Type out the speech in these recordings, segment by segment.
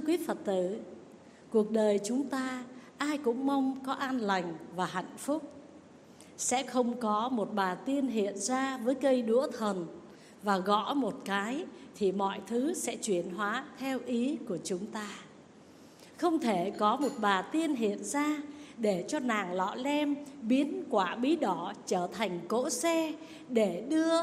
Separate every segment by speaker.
Speaker 1: quý Phật tử, cuộc đời chúng ta ai cũng mong có an lành và hạnh phúc. Sẽ không có một bà tiên hiện ra với cây đũa thần và gõ một cái thì mọi thứ sẽ chuyển hóa theo ý của chúng ta. Không thể có một bà tiên hiện ra để cho nàng lọ lem biến quả bí đỏ trở thành cỗ xe để đưa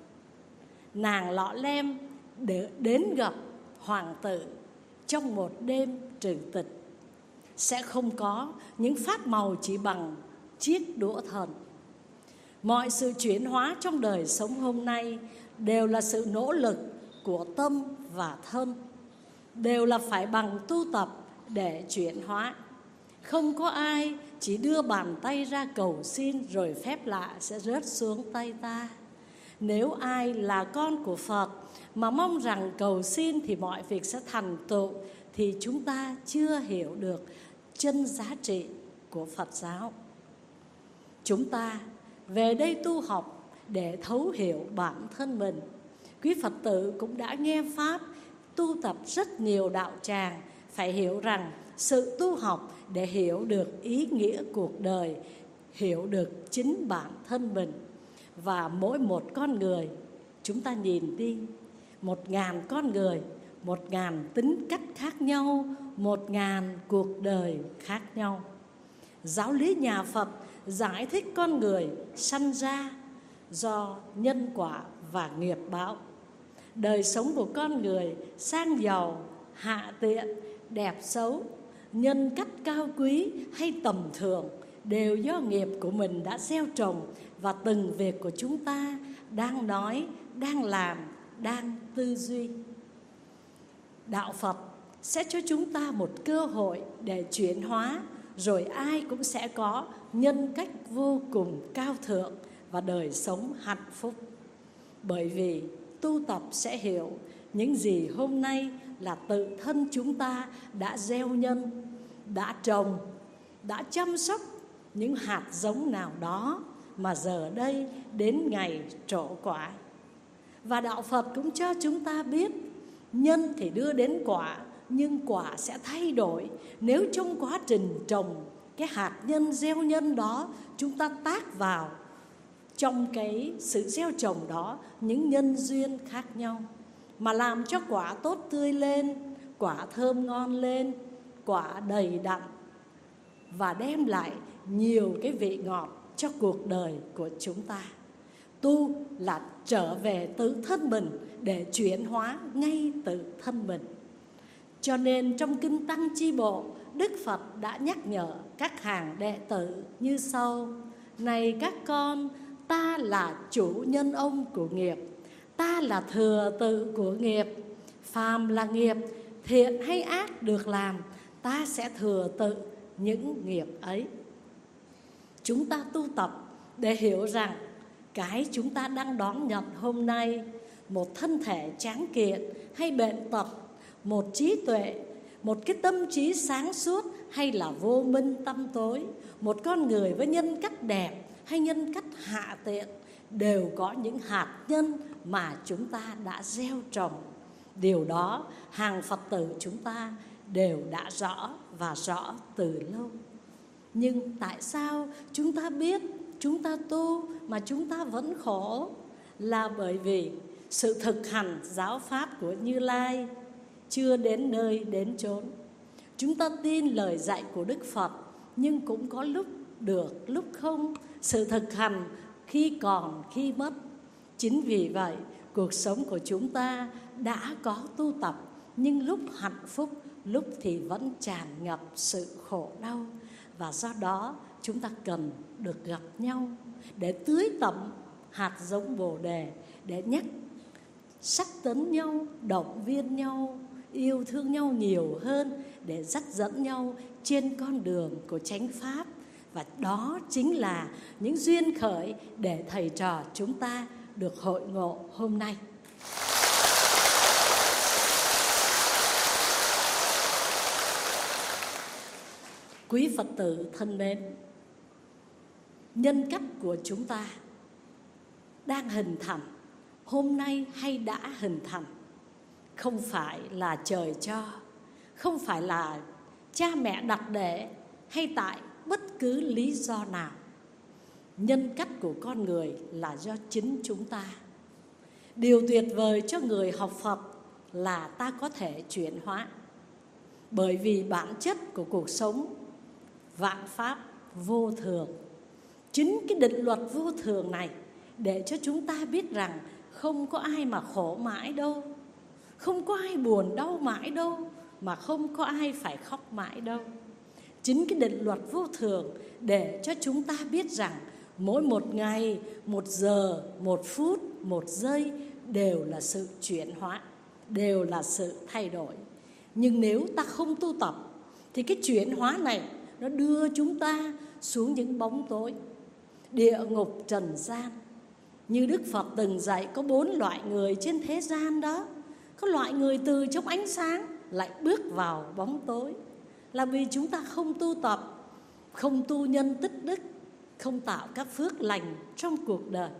Speaker 1: nàng lọ lem đến gặp hoàng tử trong một đêm trừ tịch. Sẽ không có những pháp màu chỉ bằng chiếc đũa thần. Mọi sự chuyển hóa trong đời sống hôm nay đều là sự nỗ lực của tâm và thân, đều là phải bằng tu tập để chuyển hóa. Không có ai chỉ đưa bàn tay ra cầu xin rồi phép lạ sẽ rớt xuống tay ta. Nếu ai là con của Phật mà mong rằng cầu xin thì mọi việc sẽ thành tựu, thì chúng ta chưa hiểu được chân giá trị của Phật giáo. Chúng ta về đây tu học để thấu hiểu bản thân mình. Quý Phật tử cũng đã nghe Pháp, tu tập rất nhiều đạo tràng. Phải hiểu rằng sự tu học để hiểu được ý nghĩa cuộc đời, hiểu được chính bản thân mình. Và mỗi một con người, chúng ta nhìn đi, 1.000 con người, 1.000 tính cách khác nhau, 1.000 cuộc đời khác nhau. Giáo lý nhà Phật giải thích con người sanh ra do nhân quả và nghiệp báo. Đời sống của con người sang giàu, hạ tiện, đẹp xấu, nhân cách cao quý hay tầm thường đều do nghiệp của mình đã gieo trồng, và từng việc của chúng ta đang nói, đang làm, đang tư duy. Đạo Phật sẽ cho chúng ta một cơ hội để chuyển hóa, rồi ai cũng sẽ có nhân cách vô cùng cao thượng và đời sống hạnh phúc. Bởi vì tu tập sẽ hiểu những gì hôm nay là tự thân chúng ta đã gieo nhân, đã trồng, đã chăm sóc những hạt giống nào đó mà giờ đây đến ngày trổ quả. Và Đạo Phật cũng cho chúng ta biết nhân thì đưa đến quả, nhưng quả sẽ thay đổi nếu trong quá trình trồng cái hạt nhân gieo nhân đó, chúng ta tác vào trong cái sự gieo trồng đó những nhân duyên khác nhau, mà làm cho quả tốt tươi lên, quả thơm ngon lên, quả đầy đặn, và đem lại nhiều cái vị ngọt cho cuộc đời của chúng ta. Tu là trở về tự thân mình để chuyển hóa ngay tự thân mình. Cho nên trong Kinh Tăng Chi Bộ, Đức Phật đã nhắc nhở các hàng đệ tử như sau: này các con, ta là chủ nhân ông của nghiệp, ta là thừa tự của nghiệp. Phàm là nghiệp, thiện hay ác được làm, ta sẽ thừa tự những nghiệp ấy. Chúng ta tu tập để hiểu rằng cái chúng ta đang đón nhận hôm nay, một thân thể tráng kiện hay bệnh tật, một trí tuệ, một cái tâm trí sáng suốt hay là vô minh tăm tối, một con người với nhân cách đẹp hay nhân cách hạ tiện, đều có những hạt nhân mà chúng ta đã gieo trồng. Điều đó hàng Phật tử chúng ta đều đã rõ và rõ từ lâu. Nhưng tại sao chúng ta biết, chúng ta tu mà chúng ta vẫn khổ? Là bởi vì sự thực hành giáo pháp của Như Lai chưa đến nơi đến chốn. Chúng ta tin lời dạy của Đức Phật, nhưng cũng có lúc được, lúc không. Sự thực hành khi còn, khi mất. Chính vì vậy, cuộc sống của chúng ta đã có tu tập, nhưng lúc hạnh phúc, lúc thì vẫn tràn ngập sự khổ đau. Và do đó chúng ta cần được gặp nhau để tưới tẩm hạt giống Bồ Đề, để nhắc sắc tấn nhau, động viên nhau, yêu thương nhau nhiều hơn, để dắt dẫn nhau trên con đường của chánh pháp. Và đó chính là những duyên khởi để thầy trò chúng ta được hội ngộ hôm nay. Quý Phật tử thân mến, nhân cách của chúng ta đang hình thành hôm nay hay đã hình thành không phải là trời cho, không phải là cha mẹ đặt để hay tại bất cứ lý do nào. Nhân cách của con người là do chính chúng ta. Điều tuyệt vời cho người học Phật là ta có thể chuyển hóa. Bởi vì bản chất của cuộc sống vạn pháp vô thường. Chính cái định luật vô thường này để cho chúng ta biết rằng không có ai mà khổ mãi đâu, không có ai buồn đau mãi đâu, mà không có ai phải khóc mãi đâu. Chính cái định luật vô thường để cho chúng ta biết rằng mỗi một ngày, một giờ, một phút, một giây đều là sự chuyển hóa, đều là sự thay đổi. Nhưng nếu ta không tu tập thì cái chuyển hóa này nó đưa chúng ta xuống những bóng tối, địa ngục trần gian. Như Đức Phật từng dạy có 4 loại người trên thế gian đó. Có loại người từ trong ánh sáng lại bước vào bóng tối, là vì chúng ta không tu tập, không tu nhân tích đức, không tạo các phước lành trong cuộc đời.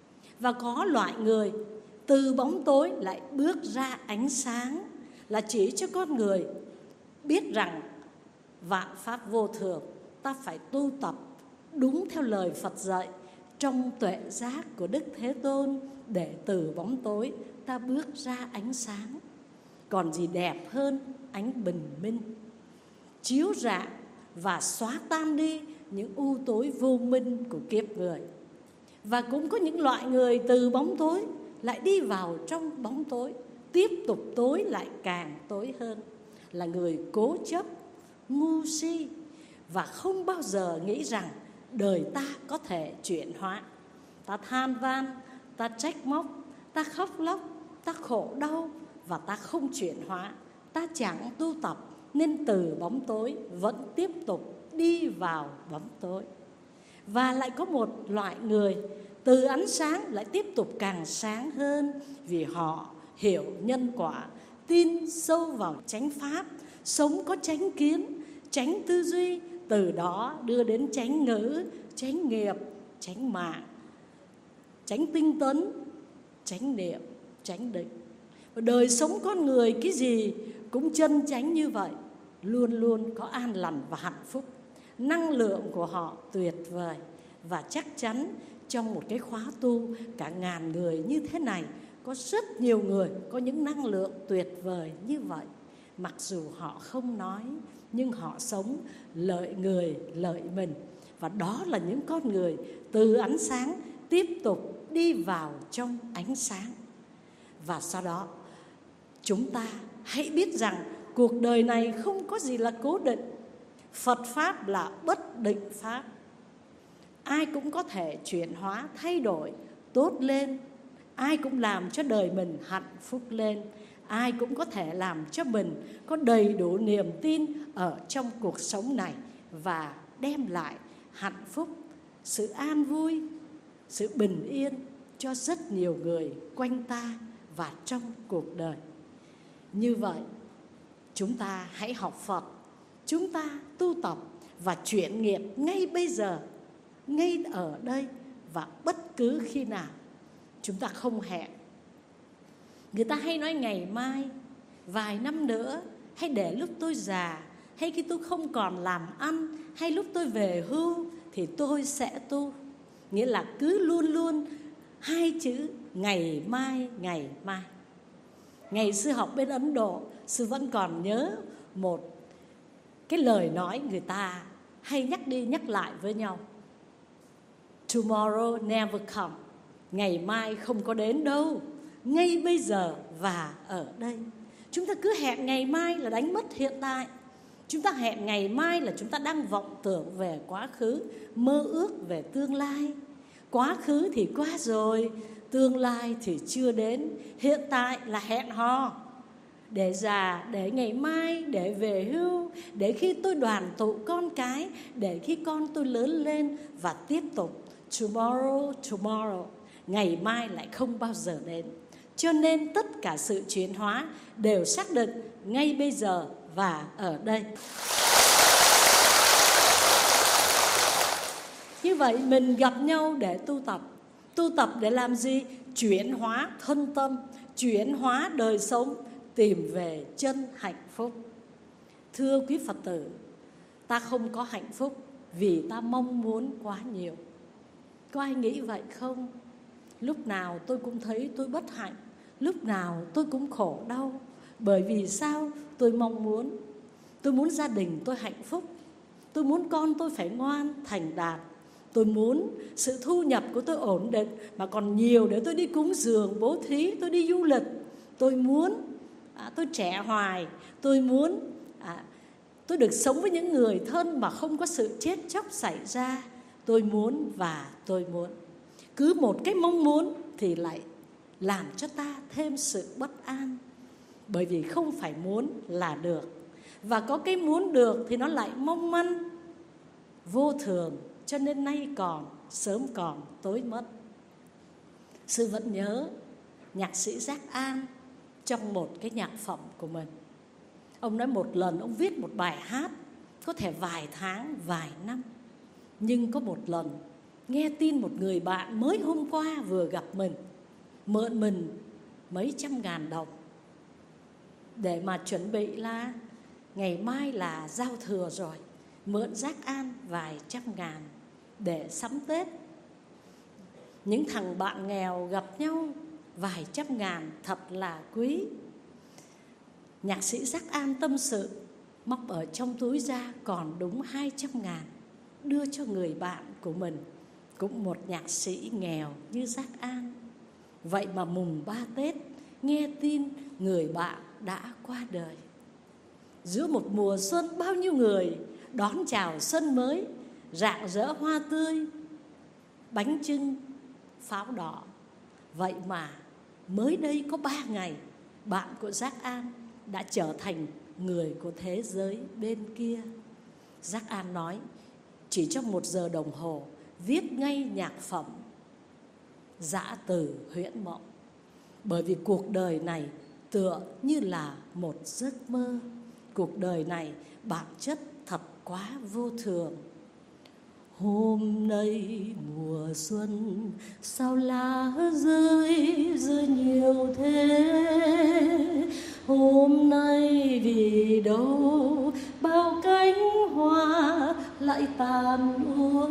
Speaker 1: Và có loại người từ bóng tối lại bước ra ánh sáng, là chỉ cho con người biết rằng vạn pháp vô thường, ta phải tu tập đúng theo lời Phật dạy trong tuệ giác của Đức Thế Tôn, để từ bóng tối ta bước ra ánh sáng. Còn gì đẹp hơn ánh bình minh, chiếu rạng và xóa tan đi những u tối vô minh của kiếp người. Và cũng có những loại người từ bóng tối lại đi vào trong bóng tối, tiếp tục tối lại càng tối hơn, là người cố chấp, ngu si và không bao giờ nghĩ rằng đời ta có thể chuyển hóa. Ta than van, ta trách móc, ta khóc lóc, ta khổ đau và ta không chuyển hóa, ta chẳng tu tập, nên từ bóng tối vẫn tiếp tục đi vào bóng tối. Và lại có một loại người từ ánh sáng lại tiếp tục càng sáng hơn, vì họ hiểu nhân quả, tin sâu vào chánh pháp, sống có chánh kiến, chánh tư duy, từ đó đưa đến chánh ngữ, chánh nghiệp, chánh mạng, chánh tinh tấn, chánh niệm, chánh định. Và đời sống con người cái gì cũng chân chánh như vậy, luôn luôn có an lành và hạnh phúc. Năng lượng của họ tuyệt vời. Và chắc chắn trong một cái khóa tu cả ngàn người như thế này, có rất nhiều người có những năng lượng tuyệt vời như vậy. Mặc dù họ không nói, nhưng họ sống lợi người, lợi mình. Và đó là những con người từ ánh sáng tiếp tục đi vào trong ánh sáng. Và sau đó chúng ta hãy biết rằng cuộc đời này không có gì là cố định. Phật Pháp là bất định Pháp. Ai cũng có thể chuyển hóa, thay đổi, tốt lên. Ai cũng làm cho đời mình hạnh phúc lên. Ai cũng có thể làm cho mình có đầy đủ niềm tin ở trong cuộc sống này, và đem lại hạnh phúc, sự an vui, sự bình yên cho rất nhiều người quanh ta và trong cuộc đời. Như vậy, chúng ta hãy học Phật, chúng ta tu tập và chuyển nghiệp ngay bây giờ, ngay ở đây và bất cứ khi nào. Chúng ta không hẹn. Người ta hay nói ngày mai, vài năm nữa, hay để lúc tôi già, hay khi tôi không còn làm ăn, hay lúc tôi về hưu thì tôi sẽ tu. Nghĩa là cứ luôn luôn hai chữ ngày mai, ngày mai. Ngày xưa học bên Ấn Độ, sư vẫn còn nhớ một cái lời nói người ta hay nhắc đi nhắc lại với nhau. Tomorrow never come. Ngày mai không có đến đâu, ngay bây giờ và ở đây. Chúng ta cứ hẹn ngày mai là đánh mất hiện tại. Chúng ta hẹn ngày mai là chúng ta đang vọng tưởng về quá khứ, mơ ước về tương lai. Quá khứ thì qua rồi, tương lai thì chưa đến. Hiện tại là hẹn hò, để già, để ngày mai, để về hưu, để khi tôi đoàn tụ con cái, để khi con tôi lớn lên, và tiếp tục tomorrow, tomorrow. Ngày mai lại không bao giờ đến. Cho nên tất cả sự chuyển hóa đều xác định ngay bây giờ và ở đây. Như vậy mình gặp nhau để tu tập. Tu tập để làm gì? Chuyển hóa thân tâm, chuyển hóa đời sống, tìm về chân hạnh phúc. Thưa quý Phật tử, ta không có hạnh phúc vì ta mong muốn quá nhiều. Có ai nghĩ vậy không? Lúc nào tôi cũng thấy tôi bất hạnh, lúc nào tôi cũng khổ đau. Bởi vì sao? Tôi muốn gia đình tôi hạnh phúc, tôi muốn con tôi phải ngoan, thành đạt, tôi muốn sự thu nhập của tôi ổn định mà còn nhiều để tôi đi cúng dường, bố thí, tôi đi du lịch. Tôi muốn tôi trẻ hoài, tôi muốn tôi được sống với những người thân mà không có sự chết chóc xảy ra. Tôi muốn và tôi muốn. Cứ một cái mong muốn thì lại làm cho ta thêm sự bất an. Bởi vì không phải muốn là được. Và có cái muốn được thì nó lại mong manh, vô thường. Cho nên nay còn, sớm còn, tối mất. Sư vẫn nhớ nhạc sĩ Giác An trong một cái nhạc phẩm của mình. Ông nói một lần ông viết một bài hát có thể vài tháng, vài năm. Nhưng có một lần nghe tin một người bạn mới hôm qua vừa gặp mình mượn mình mấy trăm ngàn đồng để mà chuẩn bị là ngày mai là giao thừa rồi, mượn Giác An vài trăm ngàn để sắm Tết. Những thằng bạn nghèo gặp nhau vài trăm ngàn thật là quý. Nhạc sĩ Giác An tâm sự móc ở trong túi ra còn đúng 200 ngàn, đưa cho người bạn của mình, cũng một nhạc sĩ nghèo như Giác An. Vậy mà mùng 3 Tết nghe tin người bạn đã qua đời. Giữa một mùa xuân bao nhiêu người đón chào xuân mới, rạng rỡ hoa tươi, bánh chưng, pháo đỏ. Vậy mà mới đây có 3 ngày, bạn của Giác An đã trở thành người của thế giới bên kia. Giác An nói chỉ trong 1 giờ đồng hồ viết ngay nhạc phẩm Dã Từ Huyễn Mộng. Bởi vì cuộc đời này tựa như là một giấc mơ. Cuộc đời này bản chất thật quá vô thường. Hôm nay mùa xuân sao lá rơi rơi nhiều thế. Hôm nay vì đâu bao cánh hoa lại tàn úa.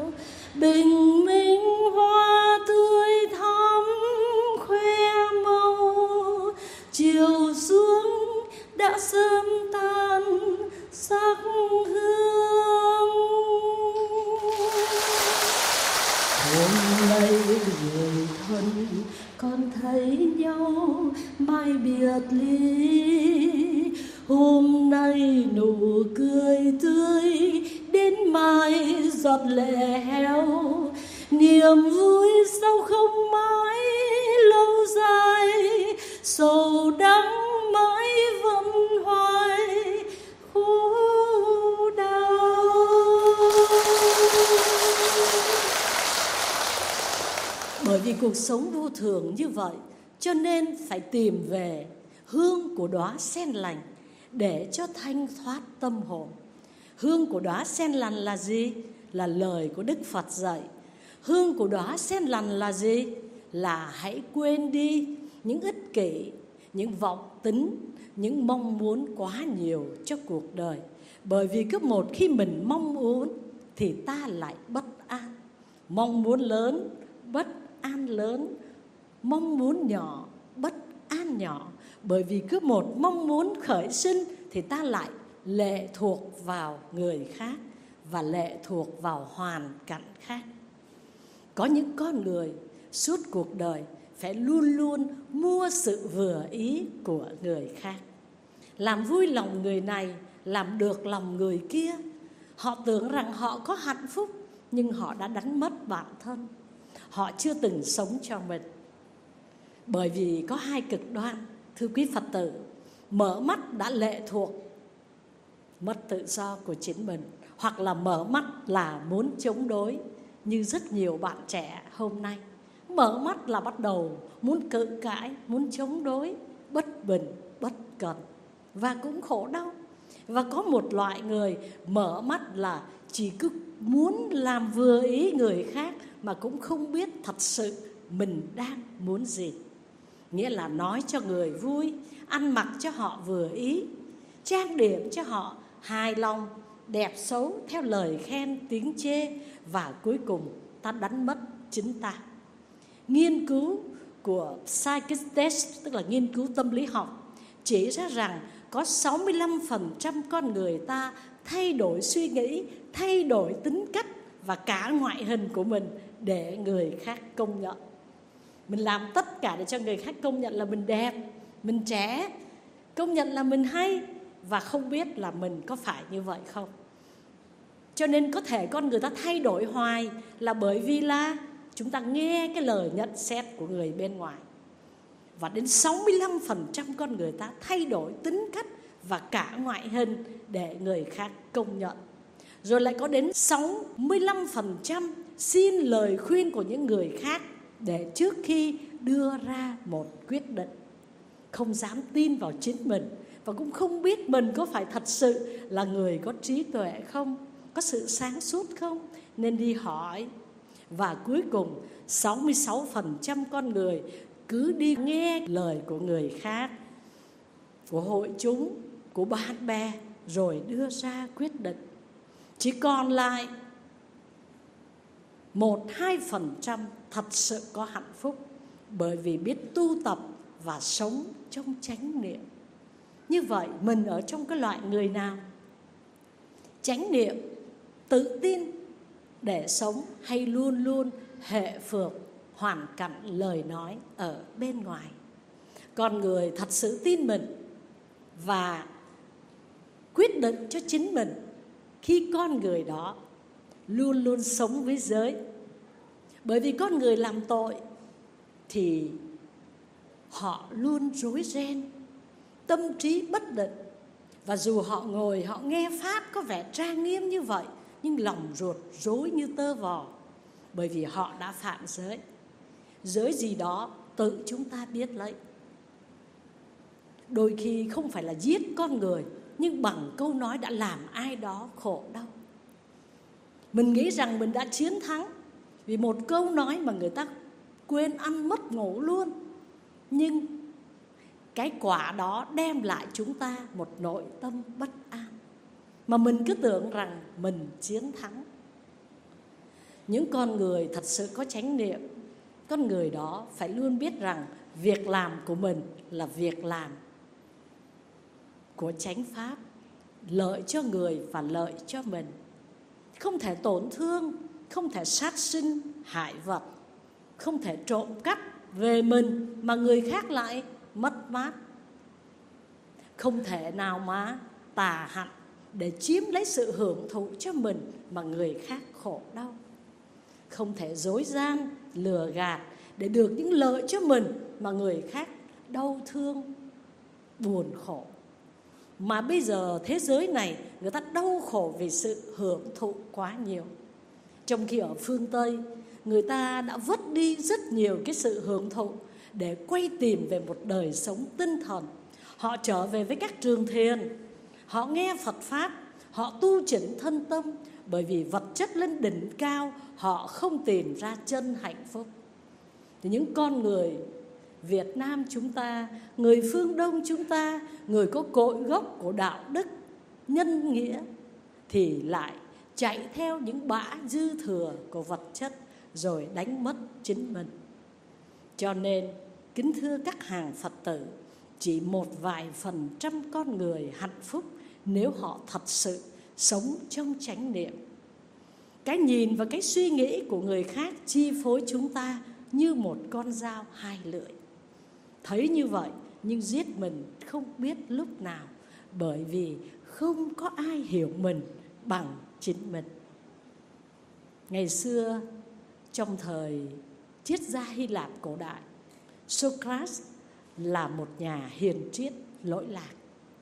Speaker 1: Bình minh hoa tươi thắm khoe màu, chiều xuống đã sớm tan sắc hương. Hôm nay người thân con thấy nhau mai biệt ly. Hôm nay nụ cười tươi đến mai giọt lệ héo. Niềm vui sao không mãi lâu dài, sầu đắng mãi vẫn hoài khổ đau. Bởi vì cuộc sống vô thường như vậy, cho nên phải tìm về hương của đóa sen lành để cho thanh thoát tâm hồn. Hương của đóa sen lành là gì? Là lời của Đức Phật dạy. Hương của đóa sen lành là gì? Là hãy quên đi những ích kỷ, những vọng tính, những mong muốn quá nhiều cho cuộc đời. Bởi vì cứ một khi mình mong muốn thì ta lại bất an. Mong muốn lớn, bất an lớn. Mong muốn nhỏ, bất an nhỏ. Bởi vì cứ một mong muốn khởi sinh thì ta lại lệ thuộc vào người khác và lệ thuộc vào hoàn cảnh khác. Có những con người suốt cuộc đời phải luôn luôn mua sự vừa ý của người khác, làm vui lòng người này, làm được lòng người kia. Họ tưởng rằng họ có hạnh phúc, nhưng họ đã đánh mất bản thân. Họ chưa từng sống cho mình. Bởi vì có hai cực đoan, thưa quý Phật tử. Mở mắt đã lệ thuộc, mất tự do của chính mình. Hoặc là mở mắt là muốn chống đối, như rất nhiều bạn trẻ hôm nay. Mở mắt là bắt đầu muốn cự cãi, muốn chống đối, bất bình, bất cần, và cũng khổ đau. Và có một loại người mở mắt là chỉ cứ muốn làm vừa ý người khác, mà cũng không biết thật sự mình đang muốn gì. Nghĩa là nói cho người vui, ăn mặc cho họ vừa ý, trang điểm cho họ hài lòng, đẹp xấu theo lời khen tiếng chê, và cuối cùng ta đánh mất chính ta. Nghiên cứu của Psychotest, tức là nghiên cứu tâm lý học, chỉ ra rằng có 65% con người ta thay đổi suy nghĩ, thay đổi tính cách và cả ngoại hình của mình để người khác công nhận. Mình làm tất cả để cho người khác công nhận là mình đẹp, mình trẻ, công nhận là mình hay, và không biết là mình có phải như vậy không. Cho nên có thể con người ta thay đổi hoài là bởi vì là chúng ta nghe cái lời nhận xét của người bên ngoài. Và đến 65% con người ta thay đổi tính cách và cả ngoại hình để người khác công nhận. Rồi lại có đến 65% xin lời khuyên của những người khác để trước khi đưa ra một quyết định. Không dám tin vào chính mình, và cũng không biết mình có phải thật sự là người có trí tuệ không, có sự sáng suốt không, nên đi hỏi. Và cuối cùng 66% con người cứ đi nghe lời của người khác, của hội chúng, của bạn bè, rồi đưa ra quyết định. Chỉ còn lại 1-2% thật sự có hạnh phúc, bởi vì biết tu tập và sống trong chánh niệm. Như vậy mình ở trong cái loại người nào? Chánh niệm, tự tin để sống, hay luôn luôn hệ phược hoàn cảnh lời nói ở bên ngoài? Con người thật sự tin mình và quyết định cho chính mình khi con người đó luôn luôn sống với giới. Bởi vì con người làm tội thì họ luôn rối ren, tâm trí bất định. Và dù họ ngồi họ nghe pháp có vẻ trang nghiêm như vậy, nhưng lòng ruột rối như tơ vò, bởi vì họ đã phạm giới. Giới gì đó tự chúng ta biết lấy. Đôi khi không phải là giết con người, nhưng bằng câu nói đã làm ai đó khổ đau. Mình nghĩ rằng mình đã chiến thắng vì một câu nói mà người ta quên ăn mất ngủ luôn. Nhưng cái quả đó đem lại chúng ta một nội tâm bất an, mà mình cứ tưởng rằng mình chiến thắng. Những con người thật sự có chánh niệm, con người đó phải luôn biết rằng việc làm của mình là việc làm của chánh pháp, lợi cho người và lợi cho mình. Không thể tổn thương, không thể sát sinh, hại vật, không thể trộm cắp về mình mà người khác lại mất mát. Không thể nào mà tà hạnh để chiếm lấy sự hưởng thụ cho mình mà người khác khổ đau. Không thể dối gian, lừa gạt để được những lợi cho mình mà người khác đau thương, buồn khổ. Mà bây giờ thế giới này người ta đau khổ vì sự hưởng thụ quá nhiều. Trong khi ở phương Tây, người ta đã vứt đi rất nhiều cái sự hưởng thụ để quay tìm về một đời sống tinh thần. Họ trở về với các trường thiền, họ nghe Phật Pháp, họ tu chỉnh thân tâm. Bởi vì vật chất lên đỉnh cao, họ không tìm ra chân hạnh phúc. Thì những con người Việt Nam chúng ta, người phương Đông chúng ta, người có cội gốc của đạo đức, nhân nghĩa, thì lại chạy theo những bã dư thừa của vật chất rồi đánh mất chính mình. Cho nên, kính thưa các hàng Phật tử, chỉ một vài % con người hạnh phúc nếu họ thật sự sống trong chánh niệm. Cái nhìn và cái suy nghĩ của người khác chi phối chúng ta như một con dao hai lưỡi. Thấy như vậy nhưng giết mình không biết lúc nào, bởi vì không có ai hiểu mình bằng chính mình. Ngày xưa, trong thời triết gia Hy Lạp cổ đại, Socrates là một nhà hiền triết lỗi lạc.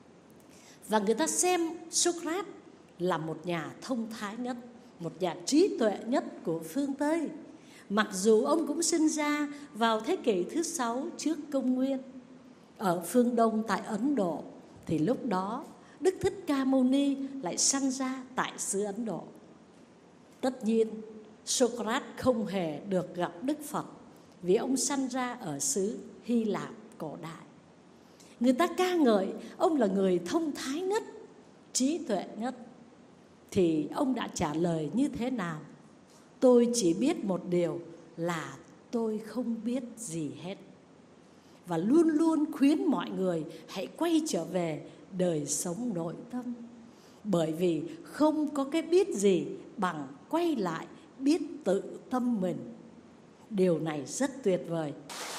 Speaker 1: Và người ta xem Socrates là một nhà thông thái nhất, một nhà trí tuệ nhất của phương Tây. Mặc dù ông cũng sinh ra vào thế kỷ thứ 6 trước công nguyên. Ở phương Đông tại Ấn Độ thì lúc đó Đức Thích Ca Mâu Ni lại sanh ra tại xứ Ấn Độ. Tất nhiên Socrates không hề được gặp Đức Phật vì ông sanh ra ở xứ Hy Lạp cổ đại. người ta ca ngợi ông là người thông thái nhất, trí tuệ nhất, thì ông đã trả lời như thế nào? Tôi chỉ biết một điều là tôi không biết gì hết. Và luôn luôn khuyến mọi người hãy quay trở về đời sống nội tâm, bởi vì không có cái biết gì bằng quay lại biết tự tâm mình. Điều này rất tuyệt vời.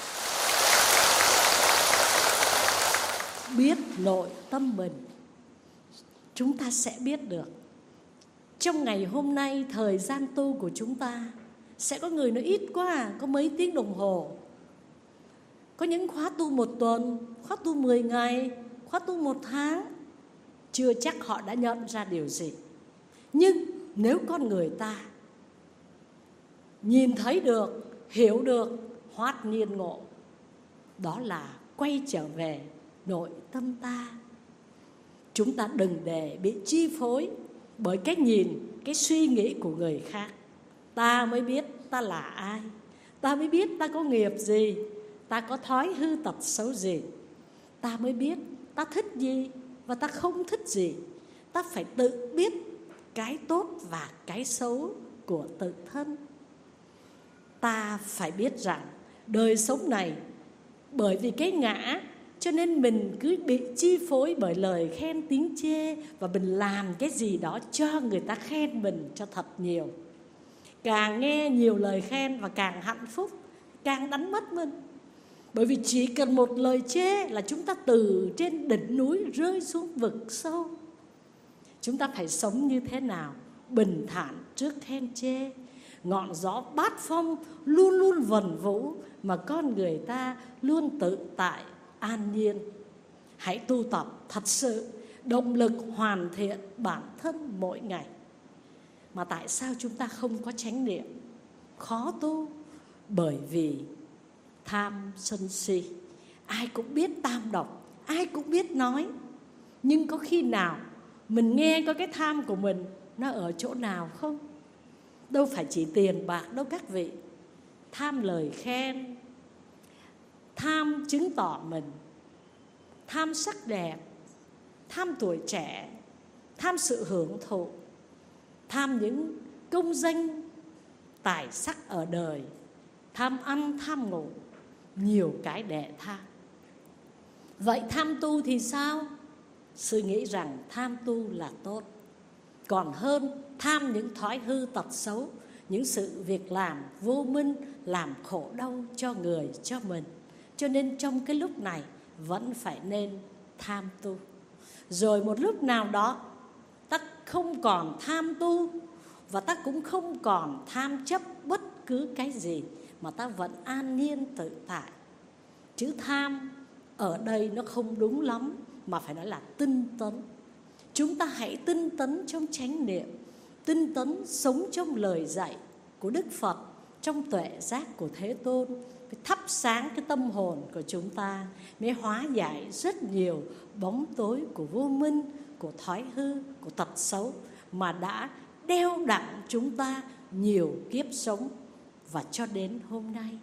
Speaker 1: Biết nội tâm mình, chúng ta sẽ biết được. Trong ngày hôm nay, thời gian tu của chúng ta, sẽ có người nói ít quá, có mấy tiếng đồng hồ. Có những khóa tu 1 tuần, khóa tu 10 ngày, khóa tu 1 tháng. Chưa chắc họ đã nhận ra điều gì. Nhưng nếu con người ta nhìn thấy được, hiểu được, hoát nhiên ngộ, đó là quay trở về nội tâm ta. Chúng ta đừng để bị chi phối bởi cái nhìn, cái suy nghĩ của người khác. Ta mới biết ta là ai, ta mới biết ta có nghiệp gì, ta có thói hư tật xấu gì, ta mới biết ta thích gì và ta không thích gì. Ta phải tự biết cái tốt và cái xấu của tự thân. Ta phải biết rằng đời sống này, bởi vì cái ngã, cho nên mình cứ bị chi phối bởi lời khen tiếng chê, và mình làm cái gì đó cho người ta khen mình cho thật nhiều. Càng nghe nhiều lời khen và càng hạnh phúc, càng đánh mất mình. Bởi vì chỉ cần một lời chê là chúng ta từ trên đỉnh núi rơi xuống vực sâu. Chúng ta phải sống như thế nào? Bình thản trước khen chê. Ngọn gió bát phong luôn luôn vần vũ, mà con người ta luôn tự tại, an nhiên. Hãy tu tập thật sự, động lực hoàn thiện bản thân mỗi ngày. Mà tại sao chúng ta không có chánh niệm? Khó tu bởi vì tham sân si. Ai cũng biết tam độc, ai cũng biết nói, nhưng có khi nào mình nghe có cái tham của mình nó ở chỗ nào không? Đâu phải chỉ tiền bạc đâu các vị. Tham lời khen, tham chứng tỏ mình, tham sắc đẹp, tham tuổi trẻ, tham sự hưởng thụ, tham những công danh tài sắc ở đời, tham ăn, tham ngủ, nhiều cái để tham. Vậy tham tu thì sao? Sư nghĩ rằng tham tu là tốt, còn hơn tham những thói hư tật xấu, những sự việc làm vô minh, làm khổ đau cho người, cho mình. Cho nên trong cái lúc này vẫn phải nên tham tu. Rồi một lúc nào đó ta không còn tham tu, và ta cũng không còn tham chấp bất cứ cái gì, mà ta vẫn an nhiên tự tại. Chữ tham ở đây nó không đúng lắm, mà phải nói là tinh tấn. Chúng ta hãy tinh tấn trong chánh niệm, tinh tấn sống trong lời dạy của Đức Phật, trong tuệ giác của Thế Tôn, phải thắp sáng cái tâm hồn của chúng ta, mới hóa giải rất nhiều bóng tối của vô minh, của thói hư, của tật xấu mà đã đeo đặng chúng ta nhiều kiếp sống và cho đến hôm nay.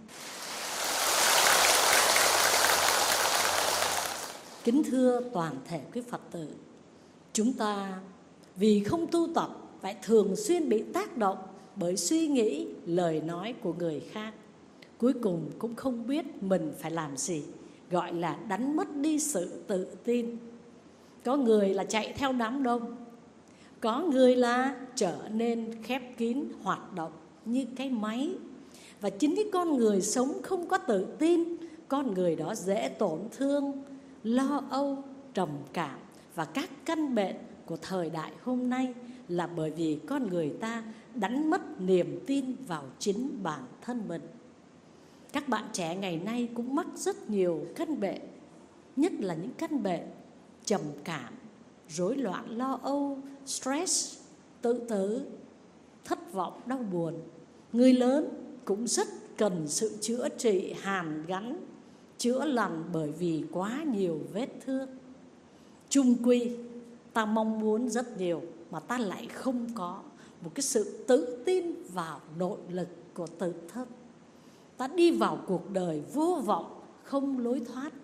Speaker 1: Kính thưa toàn thể quý Phật tử, chúng ta vì không tu tập phải thường xuyên bị tác động bởi suy nghĩ, lời nói của người khác. Cuối cùng cũng không biết mình phải làm gì, gọi là đánh mất đi sự tự tin. Có người là chạy theo đám đông, có người là trở nên khép kín hoạt động như cái máy. Và chính cái con người sống không có tự tin, con người đó dễ tổn thương, lo âu, trầm cảm và các căn bệnh của thời đại hôm nay là bởi vì con người ta đánh mất niềm tin vào chính bản thân mình. Các bạn trẻ ngày nay cũng mắc rất nhiều căn bệnh, nhất là những căn bệnh trầm cảm, rối loạn lo âu, stress, tự tử, thất vọng, đau buồn. Người lớn cũng rất cần sự chữa trị hàn gắn, chữa lành bởi vì quá nhiều vết thương. Chung quy, ta mong muốn rất nhiều mà ta lại không có một cái sự tự tin vào nội lực của tự thân. Ta đi vào cuộc đời vô vọng, không lối thoát,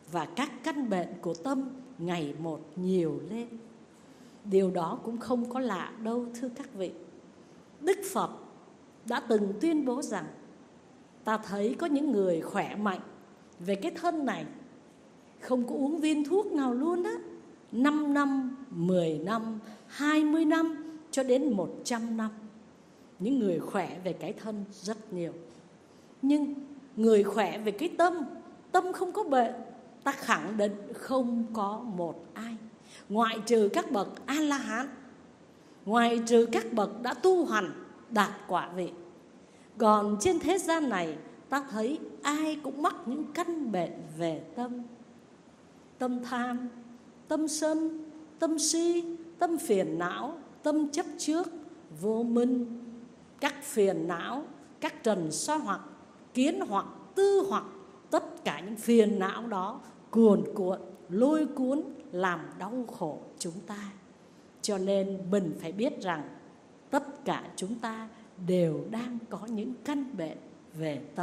Speaker 1: và các căn bệnh của tâm ngày một nhiều lên. Điều đó cũng không có lạ đâu thưa các vị. Đức Phật đã từng tuyên bố rằng ta thấy có những người khỏe mạnh về cái thân này, không có uống viên thuốc nào luôn á, 5 năm, 10 năm, 20 năm cho đến 100 năm. Những người khỏe về cái thân rất nhiều. Nhưng người khỏe về cái tâm không có bệnh, ta khẳng định không có một ai, ngoại trừ các bậc A-la-hán, ngoại trừ các bậc đã tu hành đạt quả vị. Còn trên thế gian này ta thấy ai cũng mắc những căn bệnh về tâm. Tâm tham, tâm sân, tâm si, tâm phiền não, tâm chấp trước, vô minh. Các phiền não, các trần sa hoặc, kiến hoặc, tư hoặc, tất cả những phiền não đó cuồn cuộn, lôi cuốn, làm đau khổ chúng ta. Cho nên mình phải biết rằng tất cả chúng ta đều đang có những căn bệnh về tâm.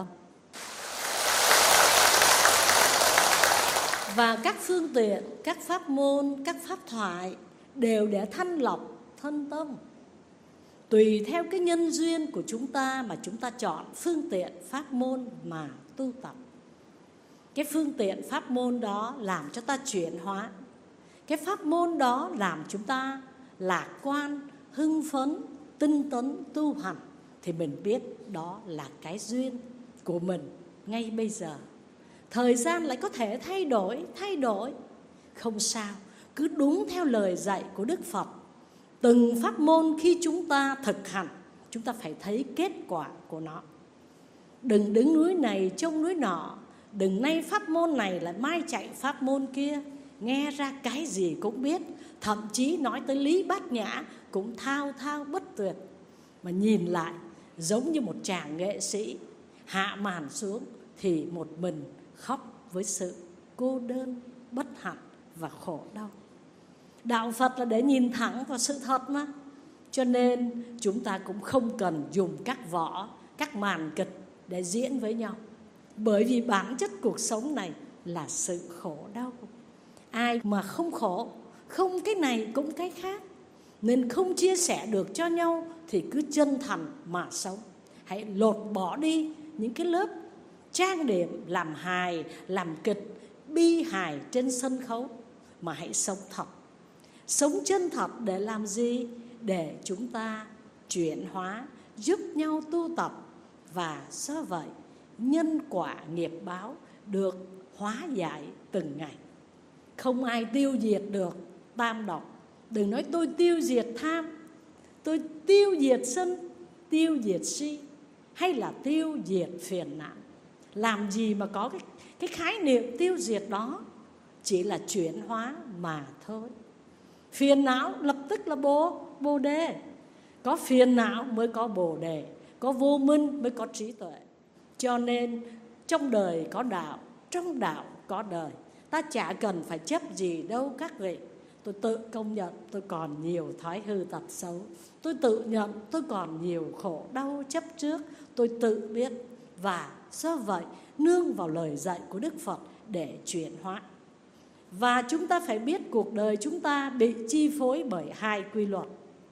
Speaker 1: Và các phương tiện, các pháp môn, các pháp thoại đều để thanh lọc thân tâm. Tùy theo cái nhân duyên của chúng ta mà chúng ta chọn phương tiện pháp môn mà tu tập. Cái phương tiện pháp môn đó làm cho ta chuyển hóa. Cái pháp môn đó làm chúng ta lạc quan, hưng phấn, tinh tấn tu hành, thì mình biết đó là cái duyên của mình ngay bây giờ. Thời gian lại có thể thay đổi, không sao, cứ đúng theo lời dạy của Đức Phật. Từng pháp môn khi chúng ta thực hành, chúng ta phải thấy kết quả của nó. Đừng đứng núi này trông núi nọ, đừng nay pháp môn này lại mai chạy pháp môn kia. Nghe ra cái gì cũng biết, thậm chí nói tới lý bát nhã cũng thao thao bất tuyệt. Mà nhìn lại giống như một chàng nghệ sĩ hạ màn xuống thì một mình khóc với sự cô đơn, bất hạnh và khổ đau. Đạo Phật là để nhìn thẳng vào sự thật mà. Cho nên chúng ta cũng không cần dùng các võ, các màn kịch để diễn với nhau. Bởi vì bản chất cuộc sống này là sự khổ đau. Ai mà không khổ, không cái này cũng cái khác, nên không chia sẻ được cho nhau thì cứ chân thành mà sống. Hãy lột bỏ đi những cái lớp trang điểm, làm hài, làm kịch, bi hài trên sân khấu, mà hãy sống thật. Sống chân thật để làm gì? Để chúng ta chuyển hóa, giúp nhau tu tập. Và do vậy nhân quả nghiệp báo được hóa giải từng ngày. Không ai tiêu diệt được tam độc. Đừng nói tôi tiêu diệt tham, tôi tiêu diệt sân, tiêu diệt si, hay là tiêu diệt phiền não. Làm gì mà có cái khái niệm tiêu diệt đó, chỉ là chuyển hóa mà thôi. Phiền não lập tức là bồ đề. Có phiền não mới có bồ đề, có vô minh mới có trí tuệ. Cho nên trong đời có đạo, trong đạo có đời. Ta chả cần phải chấp gì đâu các vị. Tôi tự công nhận tôi còn nhiều thói hư tật xấu. Tôi tự nhận tôi còn nhiều khổ đau chấp trước. Tôi tự biết. Và do vậy nương vào lời dạy của Đức Phật để chuyển hóa. Và chúng ta phải biết cuộc đời chúng ta bị chi phối bởi hai quy luật.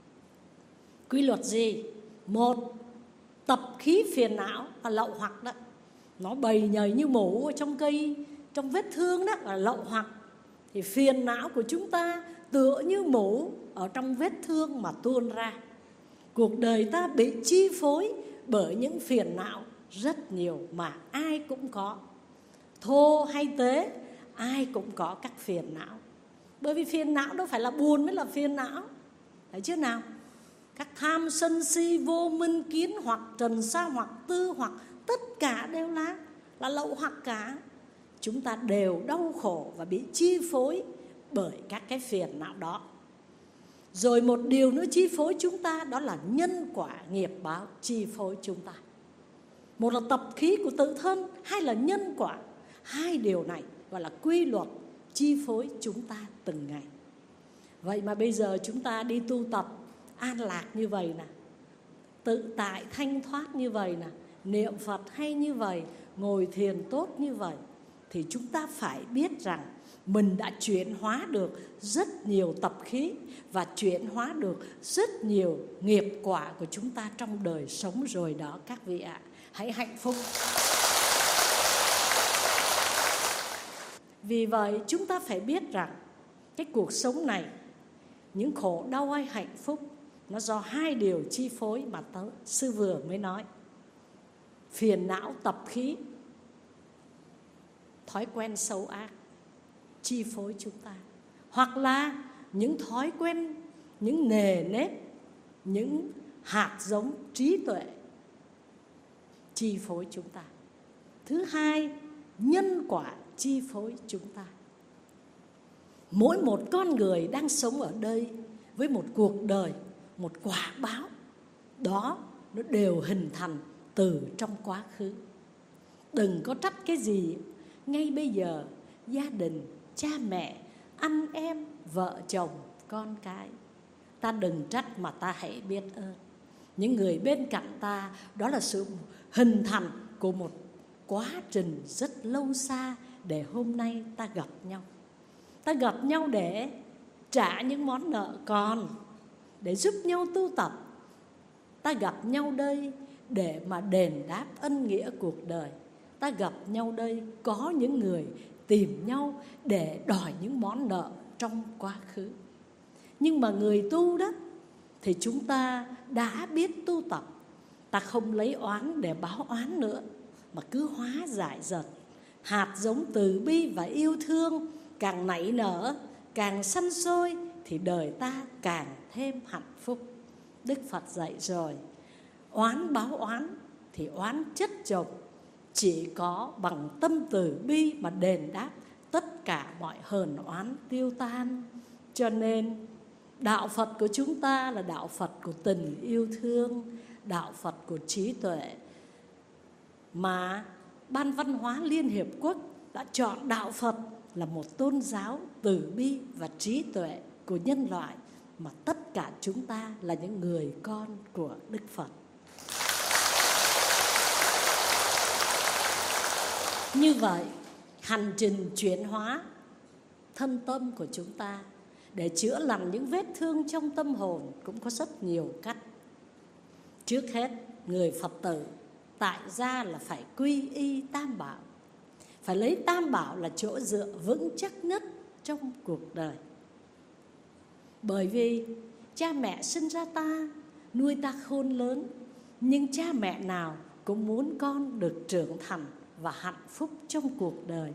Speaker 1: Quy luật gì? Một, tập khí phiền não là lậu hoặc đó. Nó bầy nhầy như mủ ở trong cây, trong vết thương đó là lậu hoặc. Thì phiền não của chúng ta tựa như mủ ở trong vết thương mà tuôn ra. Cuộc đời ta bị chi phối bởi những phiền não rất nhiều mà ai cũng có. Thô hay tế, ai cũng có các phiền não. Bởi vì phiền não đâu phải là buồn mới là phiền não, thấy chưa nào? Các tham sân si, vô minh, kiến hoặc, trần sa hoặc, tư hoặc, tất cả đều là lậu hoặc cả. Chúng ta đều đau khổ và bị chi phối bởi các cái phiền não đó. Rồi một điều nữa chi phối chúng ta, đó là nhân quả nghiệp báo chi phối chúng ta. Một là tập khí của tự thân, hai là nhân quả. Hai điều này gọi là quy luật chi phối chúng ta từng ngày. Vậy mà bây giờ chúng ta đi tu tập an lạc như vậy nè, tự tại thanh thoát như vậy nè, niệm Phật hay như vậy, ngồi thiền tốt như vậy, thì chúng ta phải biết rằng mình đã chuyển hóa được rất nhiều tập khí và chuyển hóa được rất nhiều nghiệp quả của chúng ta trong đời sống rồi đó các vị ạ. Hãy hạnh phúc. Vì vậy chúng ta phải biết rằng cái cuộc sống này, những khổ đau hay hạnh phúc, nó do hai điều chi phối mà sư vừa mới nói. Phiền não, tập khí, thói quen xấu ác chi phối chúng ta, hoặc là những thói quen, những nề nếp, những hạt giống trí tuệ chi phối chúng ta. Thứ hai, nhân quả chi phối chúng ta. Mỗi một con người đang sống ở đây với một cuộc đời, một quả báo đó, nó đều hình thành từ trong quá khứ. Đừng có trách cái gì ngay bây giờ, gia đình, cha mẹ, anh em, vợ chồng, con cái. Ta đừng trách mà ta hãy biết ơn. Những người bên cạnh ta, đó là sự hình thành của một quá trình rất lâu xa để hôm nay ta gặp nhau. Ta gặp nhau để trả những món nợ còn, để giúp nhau tu tập. Ta gặp nhau đây để mà đền đáp ân nghĩa cuộc đời. Ta gặp nhau đây, có những người tìm nhau để đòi những món nợ trong quá khứ. Nhưng mà người tu đó thì chúng ta đã biết tu tập. Ta không lấy oán để báo oán nữa, mà cứ hóa giải dần. Hạt giống từ bi và yêu thương càng nảy nở, càng sanh sôi thì đời ta càng thêm hạnh phúc. Đức Phật dạy rồi, oán báo oán thì oán chất chồng, chỉ có bằng tâm từ bi mà đền đáp, tất cả mọi hờn oán tiêu tan. Cho nên đạo Phật của chúng ta là đạo Phật của tình yêu thương, đạo Phật của trí tuệ, mà Ban Văn hóa Liên Hiệp Quốc đã chọn đạo Phật là một tôn giáo từ bi và trí tuệ của nhân loại, mà tất cả chúng ta là những người con của Đức Phật. Như vậy, hành trình chuyển hóa thân tâm của chúng ta để chữa lành những vết thương trong tâm hồn cũng có rất nhiều cách. Trước hết, người Phật tử tại gia là phải quy y Tam Bảo, phải lấy Tam Bảo là chỗ dựa vững chắc nhất trong cuộc đời. Bởi vì cha mẹ sinh ra ta, nuôi ta khôn lớn, nhưng cha mẹ nào cũng muốn con được trưởng thành và hạnh phúc trong cuộc đời.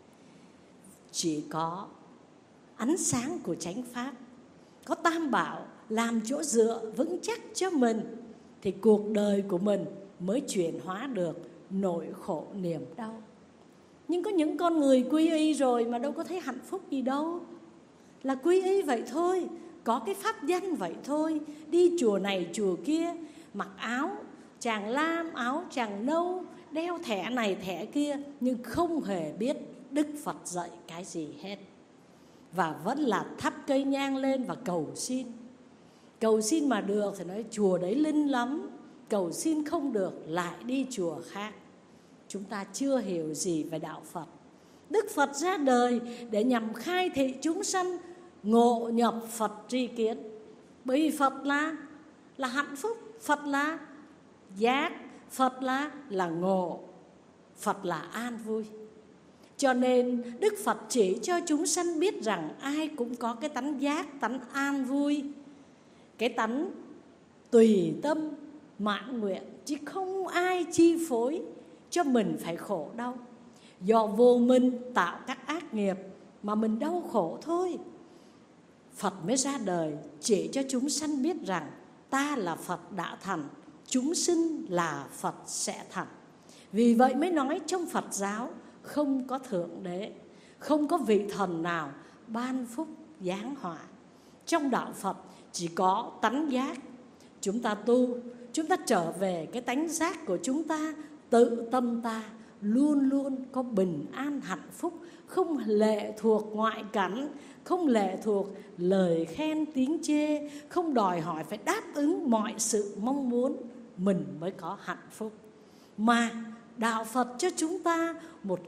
Speaker 1: Chỉ có ánh sáng của chánh pháp, có Tam Bảo làm chỗ dựa vững chắc cho mình, thì cuộc đời của mình mới chuyển hóa được nỗi khổ niềm đau. Nhưng có những con người quy y rồi mà đâu có thấy hạnh phúc gì đâu. Là quy y vậy thôi, có cái pháp danh vậy thôi, đi chùa này chùa kia, mặc áo chàng lam, áo chàng nâu, đeo thẻ này thẻ kia, nhưng không hề biết Đức Phật dạy cái gì hết. Và vẫn là thắp cây nhang lên và cầu xin. Cầu xin mà được thì nói chùa đấy linh lắm, cầu xin không được lại đi chùa khác. Chúng ta chưa hiểu gì về đạo Phật. Đức Phật ra đời để nhằm khai thị chúng sanh ngộ nhập Phật tri kiến. Bởi vì Phật là hạnh phúc, Phật là giác, Phật là ngộ, Phật là an vui. Cho nên Đức Phật chỉ cho chúng sanh biết rằng ai cũng có cái tánh giác, tánh an vui, cái tánh tùy tâm mãn nguyện, chứ không ai chi phối cho mình phải khổ đau. Do vô minh tạo các ác nghiệp mà mình đau khổ thôi. Phật mới ra đời chỉ cho chúng sanh biết rằng ta là Phật đã thành, chúng sinh là Phật sẽ thành. Vì vậy mới nói trong Phật giáo không có Thượng Đế, không có vị thần nào ban phúc giáng họa. Trong đạo Phật chỉ có tánh giác. Chúng ta tu, chúng ta trở về cái tánh giác của chúng ta, tự tâm ta luôn luôn có bình an hạnh phúc, không lệ thuộc ngoại cảnh, không lệ thuộc lời khen tiếng chê, không đòi hỏi phải đáp ứng mọi sự mong muốn, mình mới có hạnh phúc. Mà đạo Phật cho chúng ta một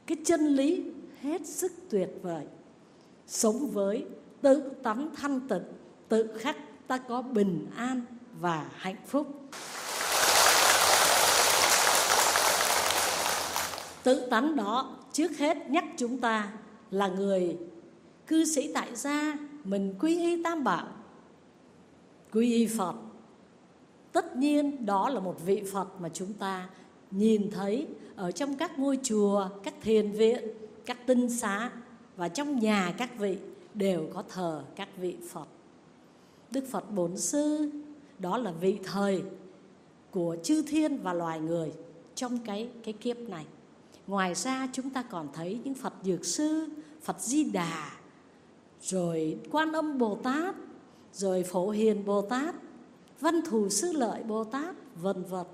Speaker 1: cái chân lý hết sức tuyệt vời. Sống với tự tánh thanh tịnh, tự khắc ta có bình an và hạnh phúc. Tự tánh đó trước hết nhắc chúng ta là người cư sĩ tại gia, mình quy y Tam Bảo, quy y Phật. Tất nhiên đó là một vị Phật mà chúng ta nhìn thấy ở trong các ngôi chùa, các thiền viện, các tinh xá, và trong nhà các vị đều có thờ các vị Phật. Đức Phật Bổn Sư đó là vị thời của chư thiên và loài người trong cái kiếp này. Ngoài ra chúng ta còn thấy những Phật Dược Sư, Phật Di Đà, rồi Quan Âm Bồ Tát, rồi Phổ Hiền Bồ Tát, Văn Thù Sư Lợi Bồ Tát, vân vân.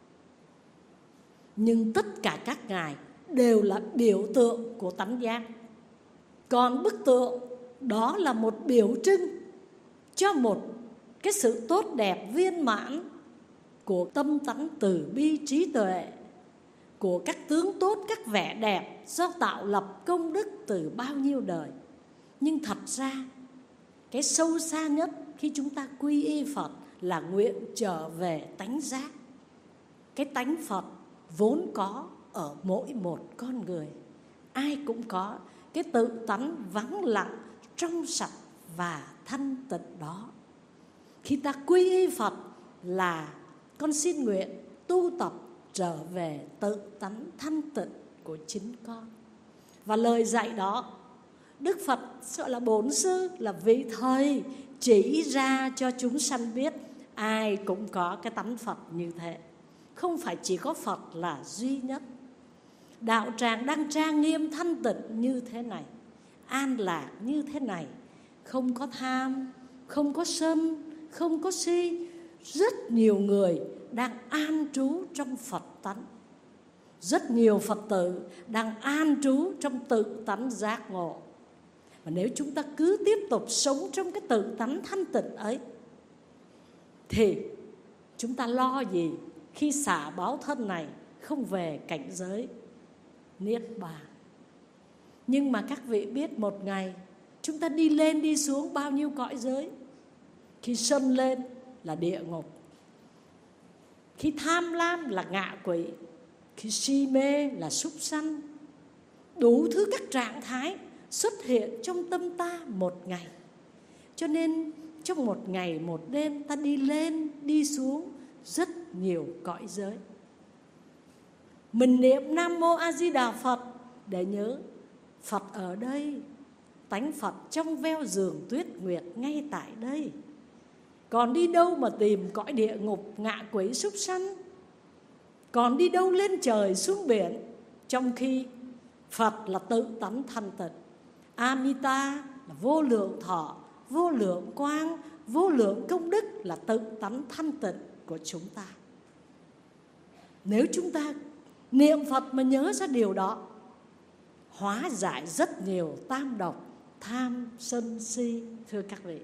Speaker 1: Nhưng tất cả các ngài đều là biểu tượng của tánh giác. Còn bức tượng đó là một biểu trưng cho một cái sự tốt đẹp viên mãn của tâm tánh từ bi trí tuệ, của các tướng tốt, các vẻ đẹp do tạo lập công đức từ bao nhiêu đời. Nhưng thật ra cái sâu xa nhất khi chúng ta quy y Phật là nguyện trở về tánh giác. Cái tánh Phật vốn có ở mỗi một con người. Ai cũng có cái tự tánh vắng lặng, trong sạch và thanh tịnh đó. Khi ta quy y Phật là con xin nguyện tu tập trở về tự tánh thanh tịnh của chính con. Và lời dạy đó Đức Phật gọi là Bổn Sư, là vị thầy chỉ ra cho chúng sanh biết ai cũng có cái tánh Phật như thế. Không phải chỉ có Phật là duy nhất. Đạo tràng đang trang nghiêm thanh tịnh như thế này, an lạc như thế này, không có tham, không có sân, không có si. Rất nhiều người đang an trú trong Phật tánh. Rất nhiều Phật tử đang an trú trong tự tánh giác ngộ. Và nếu chúng ta cứ tiếp tục sống trong cái tự tánh thanh tịnh ấy, thì chúng ta lo gì khi xả báo thân này không về cảnh giới Niết Bàn. Nhưng mà các vị biết một ngày chúng ta đi lên đi xuống bao nhiêu cõi giới. Khi sân lên là địa ngục, khi tham lam là ngạ quỷ, khi si mê là súc sanh. Đủ thứ các trạng thái xuất hiện trong tâm ta một ngày. Cho nên trong một ngày một đêm ta đi lên đi xuống rất nhiều cõi giới. Mình niệm Nam Mô A Di Đà Phật để nhớ Phật ở đây, tánh Phật trong veo giường tuyết nguyệt ngay tại đây. Còn đi đâu mà tìm cõi địa ngục ngạ quỷ súc sanh? Còn đi đâu lên trời xuống biển? Trong khi Phật là tự tánh thanh tịnh, Amita là vô lượng thọ, vô lượng quang, vô lượng công đức là tự tánh thanh tịnh của chúng ta. Nếu chúng ta niệm Phật mà nhớ ra điều đó, hóa giải rất nhiều tam độc, tham, sân, si. Thưa các vị,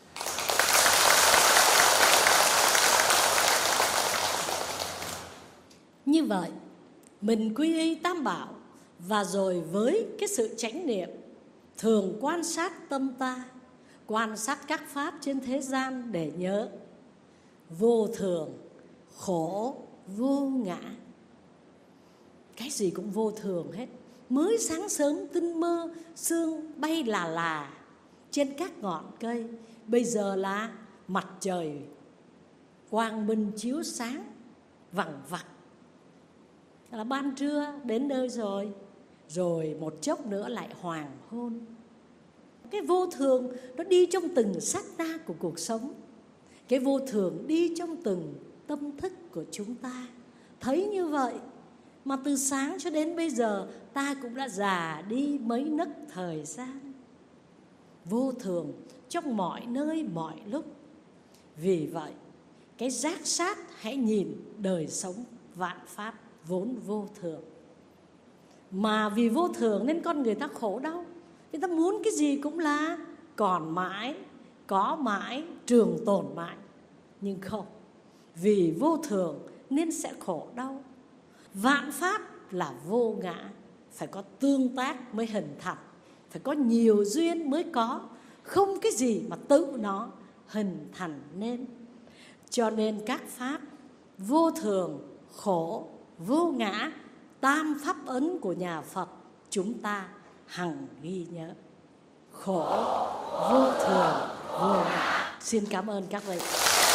Speaker 1: như vậy mình quy y Tam Bảo, và rồi với cái sự chánh niệm thường quan sát tâm ta, quan sát các pháp trên thế gian để nhớ vô thường, khổ, vô ngã. Cái gì cũng vô thường hết. Mới sáng sớm tinh mơ, sương bay là trên các ngọn cây. Bây giờ là mặt trời quang minh chiếu sáng vằng vặc, là ban trưa đến nơi rồi. Rồi một chốc nữa lại hoàng hôn. Cái vô thường nó đi trong từng sát na của cuộc sống. Cái vô thường đi trong từng tâm thức của chúng ta. Thấy như vậy mà từ sáng cho đến bây giờ ta cũng đã già đi mấy nấc thời gian. Vô thường trong mọi nơi mọi lúc. Vì vậy cái giác sát hãy nhìn đời sống vạn pháp vốn vô thường. Mà vì vô thường nên con người ta khổ đau. Người ta muốn cái gì cũng là còn mãi, có mãi, trường tồn mãi. Nhưng không, vì vô thường nên sẽ khổ đau. Vạn pháp là vô ngã, phải có tương tác mới hình thành, phải có nhiều duyên mới có, không cái gì mà tự nó hình thành nên. Cho nên các pháp vô thường, khổ, vô ngã, tam pháp ấn của nhà Phật chúng ta hằng ghi nhớ. Khổ, vô thường, vô ngã. Xin cảm ơn các vị.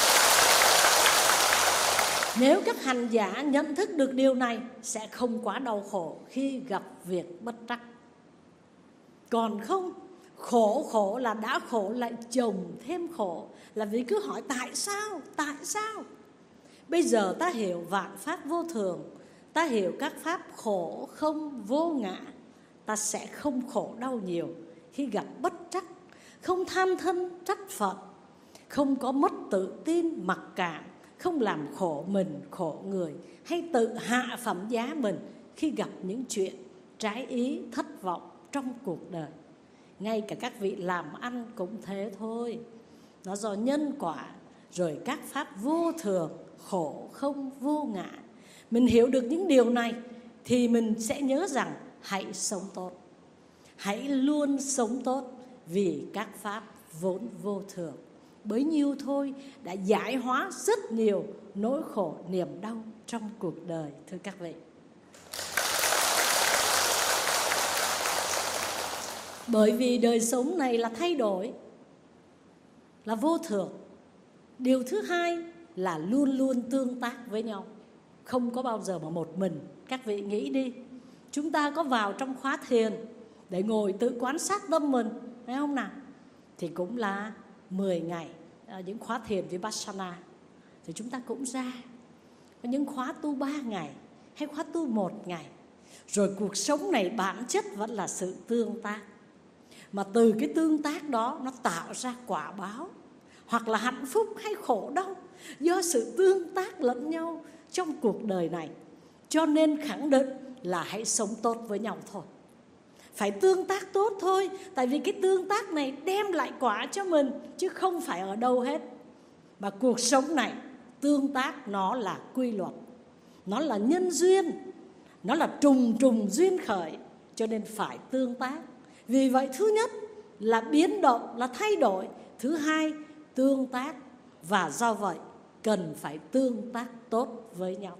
Speaker 1: Nếu các hành giả nhận thức được điều này sẽ không quá đau khổ khi gặp việc bất trắc. Còn không, khổ là đã khổ lại chồng thêm khổ, là vì cứ hỏi tại sao. Bây giờ ta hiểu vạn pháp vô thường, ta hiểu các pháp khổ không vô ngã, ta sẽ không khổ đau nhiều khi gặp bất trắc, không than thân trách Phật, không có mất tự tin mặc cảm, không làm khổ mình khổ người, hay tự hạ phẩm giá mình khi gặp những chuyện trái ý thất vọng trong cuộc đời. Ngay cả các vị làm ăn cũng thế thôi. Nó do nhân quả, rồi các pháp vô thường, khổ không vô ngã. Mình hiểu được những điều này thì mình sẽ nhớ rằng hãy sống tốt. Hãy luôn sống tốt vì các pháp vốn vô thường. Bấy nhiêu thôi đã giải hóa rất nhiều nỗi khổ niềm đau trong cuộc đời, thưa các vị. Bởi vì đời sống này là thay đổi, là vô thường. Điều thứ hai là luôn luôn tương tác với nhau, không có bao giờ mà một mình. Các vị nghĩ đi, chúng ta có vào trong khóa thiền để ngồi tự quan sát tâm mình, phải không nào? Thì cũng là 10 ngày, những khóa thiền Vipassana. Thì chúng ta cũng ra có những khóa tu 3 ngày hay khóa tu 1 ngày. Rồi cuộc sống này bản chất vẫn là sự tương tác. Mà từ cái tương tác đó nó tạo ra quả báo, hoặc là hạnh phúc hay khổ đau, do sự tương tác lẫn nhau trong cuộc đời này. Cho nên khẳng định là hãy sống tốt với nhau thôi. Phải tương tác tốt thôi, tại vì cái tương tác này đem lại quả cho mình, chứ không phải ở đâu hết. Mà cuộc sống này, tương tác nó là quy luật, nó là nhân duyên, nó là trùng duyên khởi, cho nên phải tương tác. Vì vậy thứ nhất là biến động, là thay đổi. Thứ hai, tương tác. Và do vậy cần phải tương tác tốt với nhau.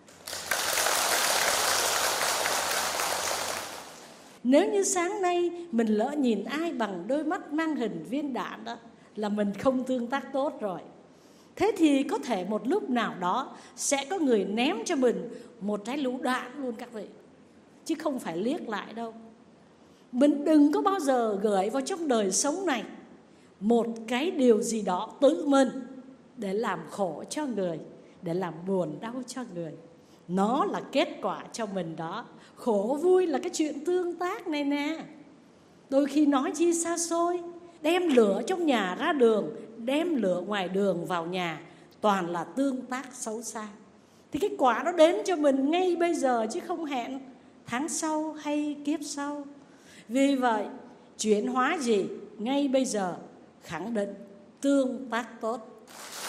Speaker 1: Nếu như sáng nay mình lỡ nhìn ai bằng đôi mắt mang hình viên đạn đó, là mình không tương tác tốt rồi. Thế thì có thể một lúc nào đó sẽ có người ném cho mình một trái lựu đạn luôn các vị, chứ không phải liếc lại đâu. Mình đừng có bao giờ gửi vào trong đời sống này một cái điều gì đó tự mình để làm khổ cho người, để làm buồn đau cho người. Nó là kết quả cho mình đó. Khổ vui là cái chuyện tương tác này nè. Đôi khi nói chi xa xôi, đem lửa trong nhà ra đường, đem lửa ngoài đường vào nhà, toàn là tương tác xấu xa. Thì cái quả nó đến cho mình ngay bây giờ, chứ không hẹn tháng sau hay kiếp sau. Vì vậy chuyển hóa gì ngay bây giờ, khẳng định tương tác tốt.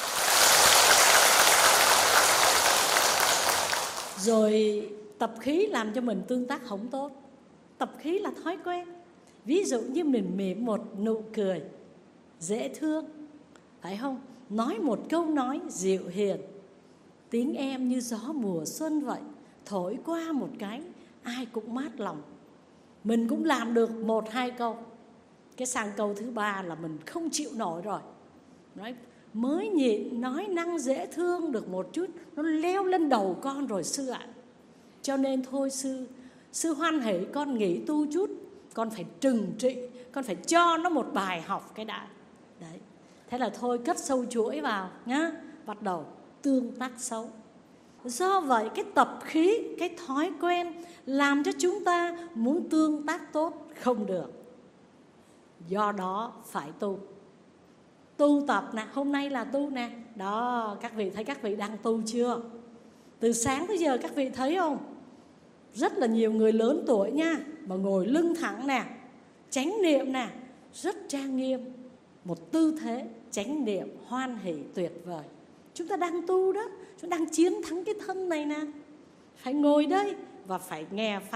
Speaker 1: Rồi tập khí làm cho mình tương tác không tốt. Tập khí là thói quen. Ví dụ như mình mỉm một nụ cười dễ thương, phải không? Nói một câu nói dịu hiền, tiếng em như gió mùa xuân vậy, thổi qua một cái ai cũng mát lòng. Mình cũng làm được 1-2 câu, cái sang câu thứ 3 là mình không chịu nổi rồi. Nói mới nhịn nói năng dễ thương được một chút, nó leo lên đầu con rồi sư ạ. Cho nên thôi sư hoan hỉ con nghỉ tu chút, con phải trừng trị, con phải cho nó một bài học cái đã. Đấy. Thế là thôi cất sâu chuỗi vào nhá, bắt đầu tương tác xấu. Do vậy cái tập khí, cái thói quen làm cho chúng ta muốn tương tác tốt không được. Do đó phải tu tập nè, hôm nay là tu nè. Đó, các vị thấy các vị đang tu chưa? Từ sáng tới giờ các vị thấy không? Rất là nhiều người lớn tuổi nha, mà ngồi lưng thẳng nè, chánh niệm nè, rất trang nghiêm. Một tư thế chánh niệm hoan hỷ tuyệt vời. Chúng ta đang tu đó, chúng ta đang chiến thắng cái thân này nè. Phải ngồi đây và phải nghe Pháp.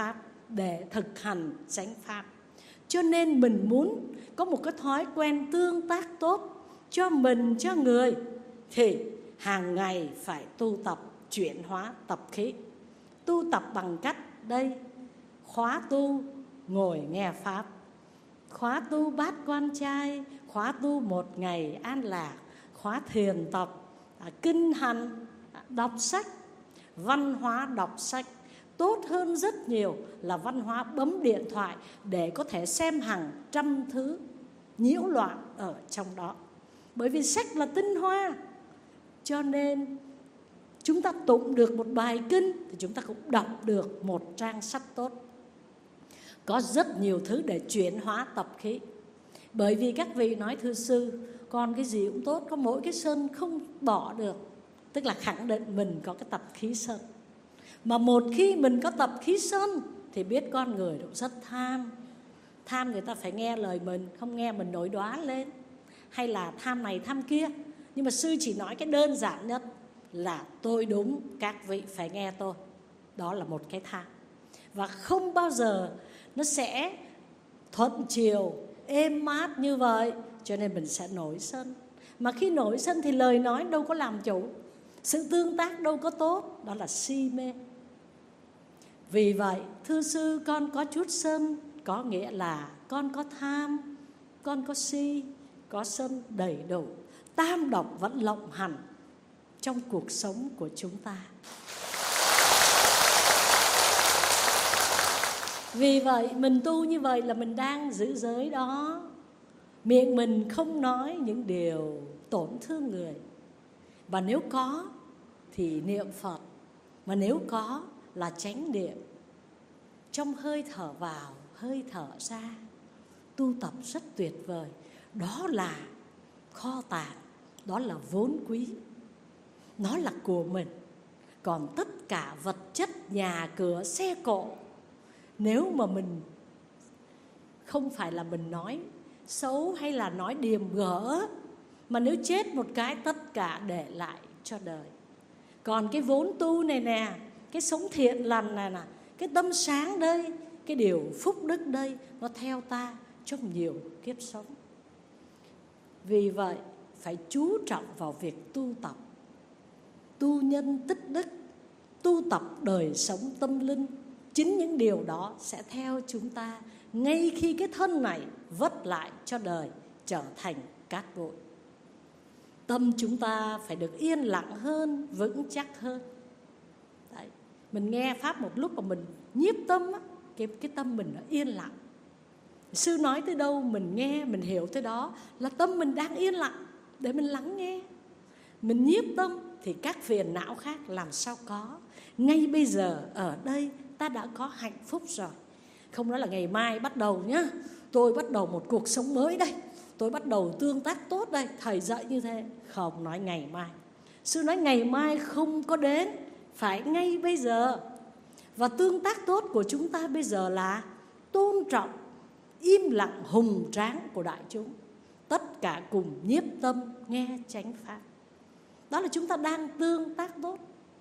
Speaker 1: để thực hành chánh pháp. Cho nên mình muốn có một cái thói quen tương tác tốt cho mình, cho người, thì hàng ngày phải tu tập chuyển hóa tập khí. Tu tập bằng cách đây: khóa tu ngồi nghe pháp, khóa tu bát quan trai, khóa tu một ngày an lạc, khóa thiền tập, kinh hành, đọc sách. Văn hóa đọc sách tốt hơn rất nhiều là văn hóa bấm điện thoại để có thể xem hàng trăm thứ nhiễu loạn ở trong đó. Bởi vì sách là tinh hoa, cho nên chúng ta tụng được một bài kinh thì chúng ta cũng đọc được một trang sách tốt. Có rất nhiều thứ để chuyển hóa tập khí. Bởi vì các vị nói: thưa sư, con cái gì cũng tốt, có mỗi cái sân không bỏ được. Tức là khẳng định mình có cái tập khí sân. Mà một khi mình có tập khí sân thì biết con người cũng rất tham. Tham người ta phải nghe lời mình, không nghe mình nổi đoá lên, hay là tham này tham kia. Nhưng mà sư chỉ nói cái đơn giản nhất là tôi đúng, các vị phải nghe tôi. Đó là một cái tham. Và không bao giờ nó sẽ thuận chiều, êm mát như vậy. Cho nên mình sẽ nổi sân. Mà khi nổi sân thì lời nói đâu có làm chủ, sự tương tác đâu có tốt. Đó là si mê. Vì vậy, thưa sư, con có chút sân, có nghĩa là con có tham, con có si, có sân đầy đủ. Tam độc vẫn lộng hành trong cuộc sống của chúng ta. Vì vậy, mình tu như vậy là mình đang giữ giới đó. Miệng mình không nói những điều tổn thương người. Và nếu có thì niệm Phật. Mà nếu có là chánh niệm. Trong hơi thở vào, hơi thở ra, tu tập rất tuyệt vời. Đó là kho tàng, đó là vốn quý, nó là của mình. Còn tất cả vật chất, nhà cửa, xe cộ, nếu mà mình không phải là mình nói xấu hay là nói điềm gỡ, mà nếu chết một cái tất cả để lại cho đời. Còn cái vốn tu này nè, cái sống thiện lành này nè, cái tâm sáng đây, cái điều phúc đức đây, nó theo ta trong nhiều kiếp sống. Vì vậy phải chú trọng vào việc tu tập, tu nhân tích đức, tu tập đời sống tâm linh. Chính những điều đó sẽ theo chúng ta ngay khi cái thân này vất lại cho đời trở thành cát bụi. Tâm chúng ta phải được yên lặng hơn, vững chắc hơn. Đấy. Mình nghe pháp một lúc mà mình nhiếp tâm á, cái tâm mình nó yên lặng. Sư nói tới đâu mình nghe, mình hiểu tới đó, là tâm mình đang yên lặng để mình lắng nghe. Mình nhiếp tâm thì các phiền não khác làm sao có. Ngay bây giờ ở đây ta đã có hạnh phúc rồi. Không nói là ngày mai bắt đầu nhá, tôi bắt đầu một cuộc sống mới đây, tôi bắt đầu tương tác tốt đây, thầy dạy như thế. Không nói ngày mai. Sư nói ngày mai không có đến, phải ngay bây giờ. Và tương tác tốt của chúng ta bây giờ là tôn trọng, im lặng hùng tráng của đại chúng. Tất cả cùng nhiếp tâm nghe chánh pháp. Đó là chúng ta đang tương tác tốt.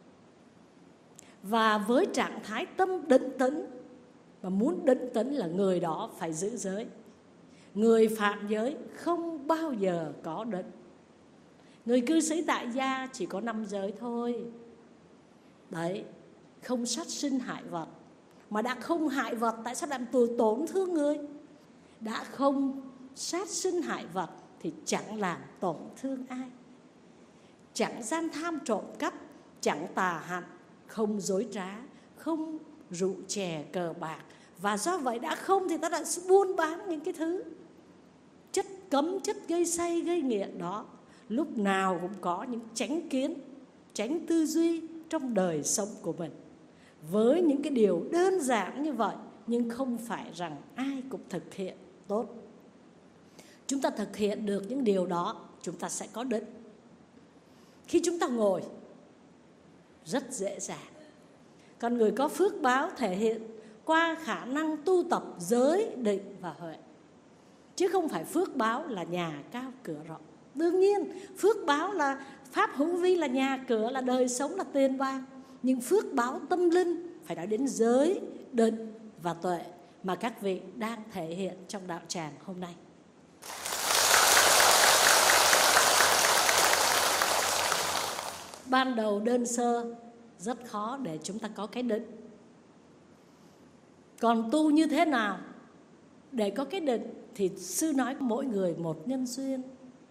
Speaker 1: Và với trạng thái tâm định tĩnh, mà muốn định tĩnh là người đó phải giữ giới. Người phạm giới không bao giờ có định. Người cư sĩ tại gia chỉ có 5 giới thôi. Đấy, không sát sinh hại vật. Mà đã không hại vật, tại sao làm tổn thương người? Đã không sát sinh hại vật thì chẳng làm tổn thương ai. Chẳng gian tham trộm cắp, chẳng tà hạnh, không dối trá, không rượu chè cờ bạc. Và do vậy đã không thì ta đã buôn bán những cái thứ chất cấm, chất gây say, gây nghiện đó. Lúc nào cũng có những chánh kiến, chánh tư duy trong đời sống của mình. Với những cái điều đơn giản như vậy, nhưng không phải rằng ai cũng thực hiện tốt. Chúng ta thực hiện được những điều đó, chúng ta sẽ có định. Khi chúng ta ngồi rất dễ dàng. Con người có phước báo thể hiện qua khả năng tu tập giới, định và huệ. Chứ không phải phước báo là nhà cao cửa rộng. Đương nhiên phước báo là pháp hữu vi, là nhà cửa, là đời sống, là tiền bạc. Nhưng phước báo tâm linh phải nói đến giới, định và tuệ mà các vị đang thể hiện trong đạo tràng hôm nay. Ban đầu đơn sơ rất khó để chúng ta có cái định. Còn tu như thế nào để có cái định thì sư nói mỗi người một nhân duyên.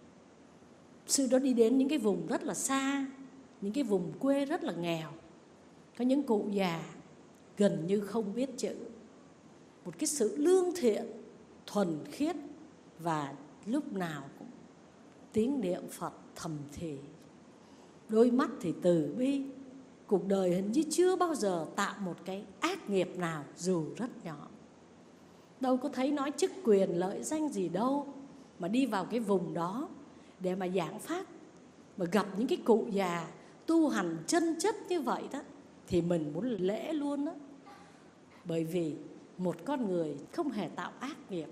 Speaker 1: Sư đó đi đến những cái vùng rất là xa, những cái vùng quê rất là nghèo. Có những cụ già gần như không biết chữ. Một cái sự lương thiện, thuần khiết và lúc nào cũng tiếng niệm Phật thầm thì. Đôi mắt thì từ bi. Cuộc đời hình như chưa bao giờ tạo một cái ác nghiệp nào dù rất nhỏ. Đâu có thấy nói chức quyền lợi danh gì đâu, mà đi vào cái vùng đó để mà giảng pháp, mà gặp những cái cụ già tu hành chân chất như vậy đó, thì mình muốn lễ luôn đó. Bởi vì một con người không hề tạo ác nghiệp.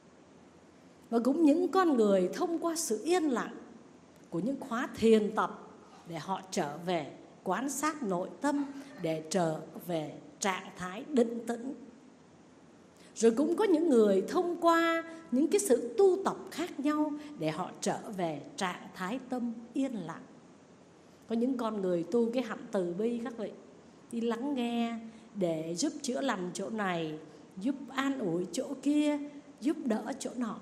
Speaker 1: Và cũng những con người thông qua sự yên lặng của những khóa thiền tập để họ trở về quan sát nội tâm, để trở về trạng thái định tĩnh. Rồi cũng có những người thông qua những cái sự tu tập khác nhau để họ trở về trạng thái tâm yên lặng. Có những con người tu cái hạnh từ bi các vị, đi lắng nghe để giúp chữa lành chỗ này, giúp an ủi chỗ kia, giúp đỡ chỗ nọ.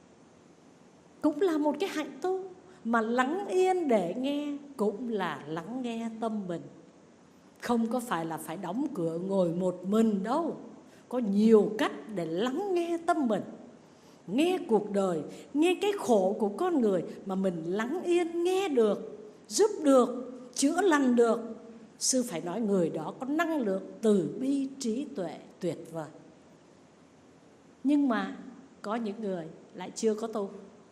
Speaker 1: Cũng là một cái hạnh tu. Mà lắng yên để nghe cũng là lắng nghe tâm mình. Không có phải là phải đóng cửa ngồi một mình đâu. Có nhiều cách để lắng nghe tâm mình, nghe cuộc đời, nghe cái khổ của con người mà mình lắng yên nghe được, giúp được, chữa lành được. Sư phải nói người đó có năng lượng từ bi trí tuệ tuyệt vời. Nhưng mà có những người lại chưa có tu.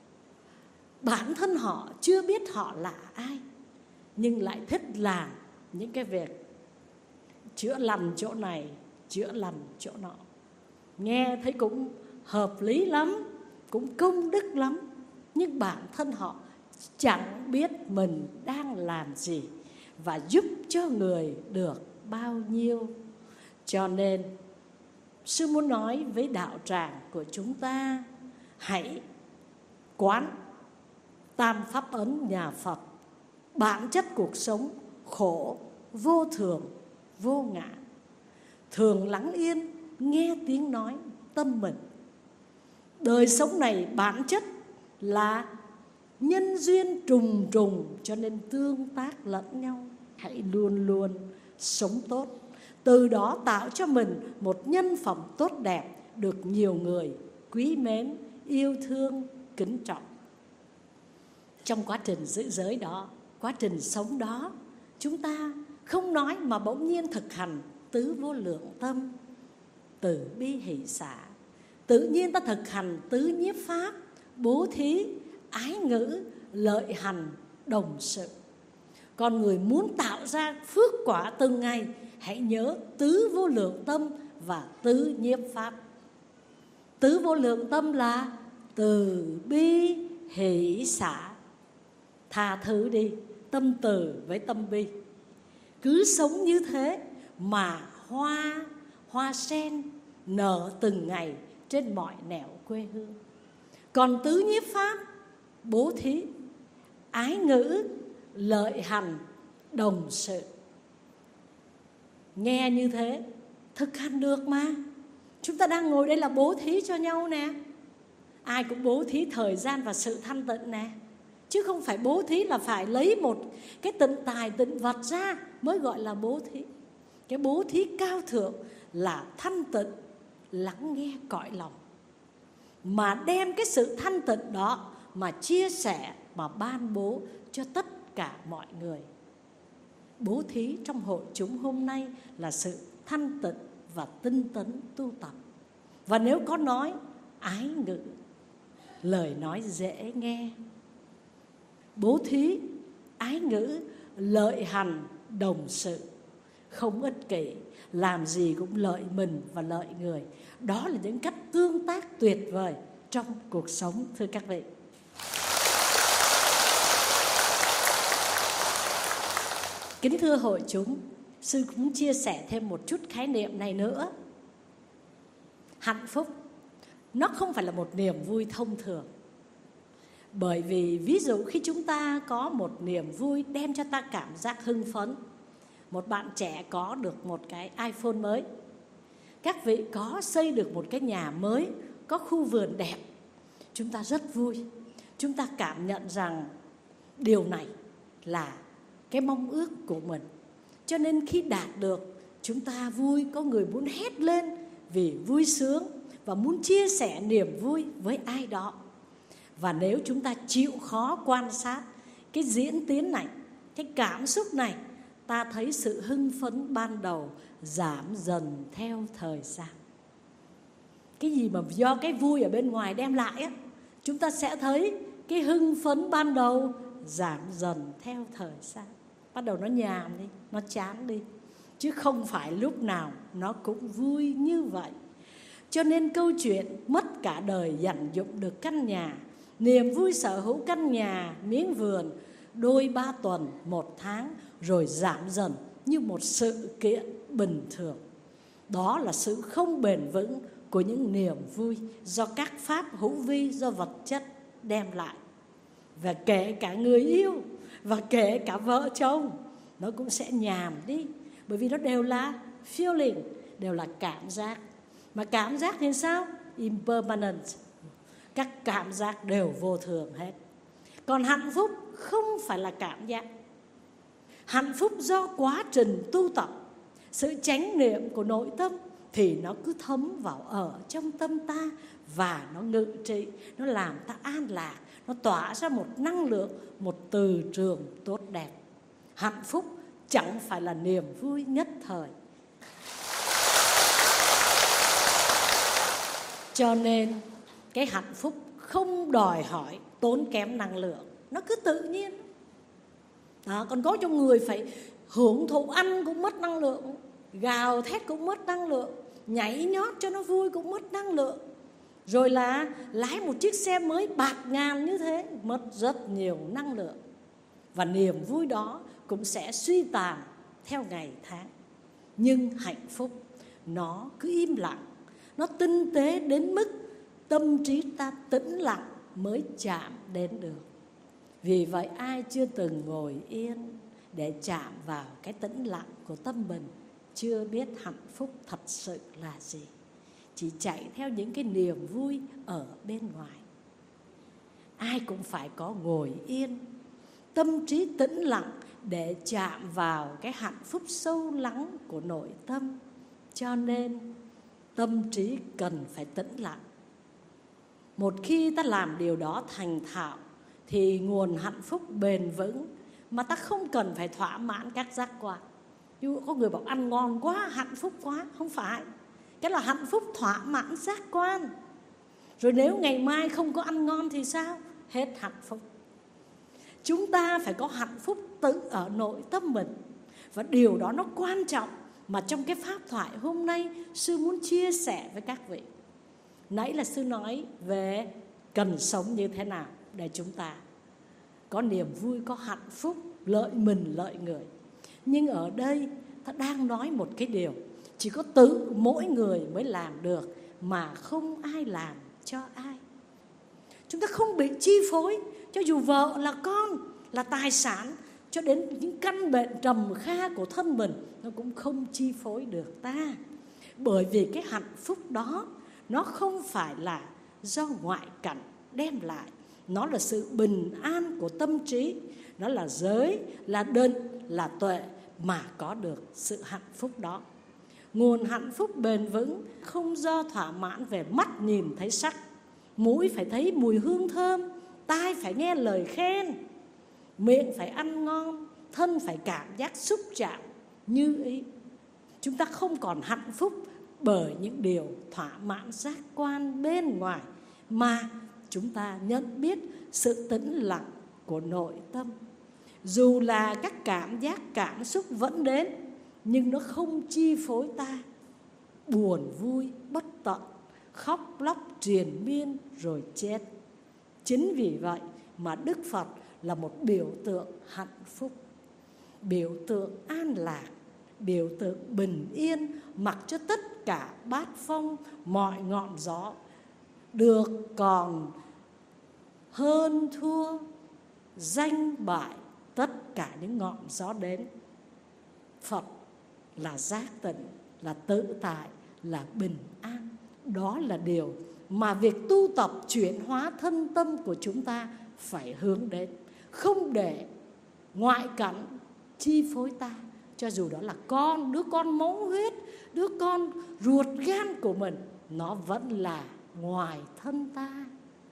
Speaker 1: Bản thân họ chưa biết họ là ai, nhưng lại thích làm những cái việc chữa lành chỗ này, chữa lành chỗ nọ. Nghe thấy cũng hợp lý lắm, cũng công đức lắm, nhưng bản thân họ chẳng biết mình đang làm gì và giúp cho người được bao nhiêu. Cho nên sư muốn nói với đạo tràng của chúng ta, hãy quán tam pháp ấn nhà Phật, bản chất cuộc sống khổ, vô thường, vô ngã. Thường lắng yên, nghe tiếng nói tâm mình. Đời sống này bản chất là nhân duyên trùng trùng, cho nên tương tác lẫn nhau. Hãy luôn luôn sống tốt, từ đó tạo cho mình một nhân phẩm tốt đẹp, được nhiều người quý mến, yêu thương, kính trọng. Trong quá trình giữ giới đó, quá trình sống đó, chúng ta không nói mà bỗng nhiên thực hành tứ vô lượng tâm, từ bi hỷ xả. Tự nhiên ta thực hành tứ nhiếp pháp, bố thí, ái ngữ, lợi hành, đồng sự. Con người muốn tạo ra phước quả từng ngày, hãy nhớ tứ vô lượng tâm và tứ nhiếp pháp. Tứ vô lượng tâm là từ bi hỷ xả. Tha thứ đi, tâm từ với tâm bi. Cứ sống như thế mà hoa sen nở từng ngày trên mọi nẻo quê hương. Còn tứ nhiếp pháp, bố thí, ái ngữ, lợi hành, đồng sự. Nghe như thế, thực hành được mà. Chúng ta đang ngồi đây là bố thí cho nhau nè. Ai cũng bố thí thời gian và sự thanh tịnh nè. Chứ không phải bố thí là phải lấy một cái tịnh tài tịnh vật ra mới gọi là bố thí. Cái bố thí cao thượng là thanh tịnh, lắng nghe cõi lòng, mà đem cái sự thanh tịnh đó mà chia sẻ, mà ban bố cho tất cả mọi người. Bố thí trong hội chúng hôm nay là sự thanh tịnh và tinh tấn tu tập. Và nếu có nói ái ngữ, lời nói dễ nghe, bố thí, ái ngữ, lợi hành, đồng sự, không ích kỷ, làm gì cũng lợi mình và lợi người. Đó là những cách tương tác tuyệt vời trong cuộc sống, thưa các vị. Kính thưa hội chúng, sư cũng chia sẻ thêm một chút khái niệm này nữa. Hạnh phúc nó không phải là một niềm vui thông thường. Bởi vì ví dụ khi chúng ta có một niềm vui đem cho ta cảm giác hưng phấn, một bạn trẻ có được một cái iPhone mới, các vị có xây được một cái nhà mới, có khu vườn đẹp, chúng ta rất vui. Chúng ta cảm nhận rằng điều này là cái mong ước của mình. Cho nên khi đạt được, chúng ta vui, có người muốn hét lên vì vui sướng và muốn chia sẻ niềm vui với ai đó. Và nếu chúng ta chịu khó quan sát cái diễn tiến này, cái cảm xúc này, ta thấy sự hưng phấn ban đầu giảm dần theo thời gian. Cái gì mà do cái vui ở bên ngoài đem lại á, chúng ta sẽ thấy cái hưng phấn ban đầu giảm dần theo thời gian. Bắt đầu nó nhàm đi, nó chán đi, chứ không phải lúc nào nó cũng vui như vậy. Cho nên câu chuyện mất cả đời dành dụm được căn nhà, niềm vui sở hữu căn nhà, miếng vườn, đôi 3 tuần, 1 tháng, rồi giảm dần như một sự kiện bình thường. Đó là sự không bền vững của những niềm vui do các pháp hữu vi, do vật chất đem lại. Và kể cả người yêu và kể cả vợ chồng, nó cũng sẽ nhàm đi. Bởi vì nó đều là feeling, đều là cảm giác. Mà cảm giác thì sao? Impermanent. Các cảm giác đều vô thường hết. Còn hạnh phúc không phải là cảm giác. Hạnh phúc do quá trình tu tập, sự chánh niệm của nội tâm, thì nó cứ thấm vào ở trong tâm ta và nó ngự trị, nó làm ta an lạc, nó tỏa ra một năng lượng, một từ trường tốt đẹp. Hạnh phúc chẳng phải là niềm vui nhất thời. Cho nên cái hạnh phúc không đòi hỏi tốn kém năng lượng, nó cứ tự nhiên. Đó, còn có trong người phải hưởng thụ, ăn cũng mất năng lượng, gào thét cũng mất năng lượng, nhảy nhót cho nó vui cũng mất năng lượng. Rồi là lái một chiếc xe mới bạt ngàn như thế, mất rất nhiều năng lượng. Và niềm vui đó cũng sẽ suy tàn theo ngày tháng. Nhưng hạnh phúc nó cứ im lặng, nó tinh tế đến mức tâm trí ta tĩnh lặng mới chạm đến được. Vì vậy ai chưa từng ngồi yên để chạm vào cái tĩnh lặng của tâm mình chưa biết hạnh phúc thật sự là gì. Chỉ chạy theo những cái niềm vui ở bên ngoài. Ai cũng phải có ngồi yên, tâm trí tĩnh lặng để chạm vào cái hạnh phúc sâu lắng của nội tâm. Cho nên tâm trí cần phải tĩnh lặng. Một khi ta làm điều đó thành thạo thì nguồn hạnh phúc bền vững mà ta không cần phải thỏa mãn các giác quan. Ví có người bảo ăn ngon quá, hạnh phúc quá. Không phải. Cái là hạnh phúc thỏa mãn giác quan. Rồi nếu ngày mai không có ăn ngon thì sao? Hết hạnh phúc. Chúng ta phải có hạnh phúc tự ở nội tâm mình. Và điều đó nó quan trọng mà trong cái pháp thoại hôm nay sư muốn chia sẻ với các vị. Nãy là sư nói về cần sống như thế nào để chúng ta có niềm vui, có hạnh phúc, lợi mình lợi người. Nhưng ở đây ta đang nói một cái điều chỉ có tự mỗi người mới làm được, mà không ai làm cho ai. Chúng ta không bị chi phối, cho dù vợ là con, là tài sản, cho đến những căn bệnh trầm kha của thân mình, nó cũng không chi phối được ta. Bởi vì cái hạnh phúc đó nó không phải là do ngoại cảnh đem lại, nó là sự bình an của tâm trí, nó là giới, là định, là tuệ mà có được sự hạnh phúc đó. Nguồn hạnh phúc bền vững không do thỏa mãn về mắt nhìn thấy sắc, mũi phải thấy mùi hương thơm, tai phải nghe lời khen, miệng phải ăn ngon, thân phải cảm giác xúc chạm như ý. Chúng ta không còn hạnh phúc bởi những điều thỏa mãn giác quan bên ngoài, mà chúng ta nhận biết sự tĩnh lặng của nội tâm. Dù là các cảm giác, cảm xúc vẫn đến, nhưng nó không chi phối ta. Buồn vui bất tận, khóc lóc triền miên rồi chết. Chính vì vậy mà Đức Phật là một biểu tượng hạnh phúc, biểu tượng an lạc, biểu tượng bình yên, mặc cho tất cả bát phong, mọi ngọn gió, được còn hơn thua danh bại tất cả những ngọn gió đến. Phật là giác tịnh, là tự tại, là bình an. Đó là điều mà việc tu tập chuyển hóa thân tâm của chúng ta phải hướng đến. Không để ngoại cảnh chi phối ta, cho dù đó là đứa con máu huyết, đứa con ruột gan của mình, nó vẫn là ngoài thân ta.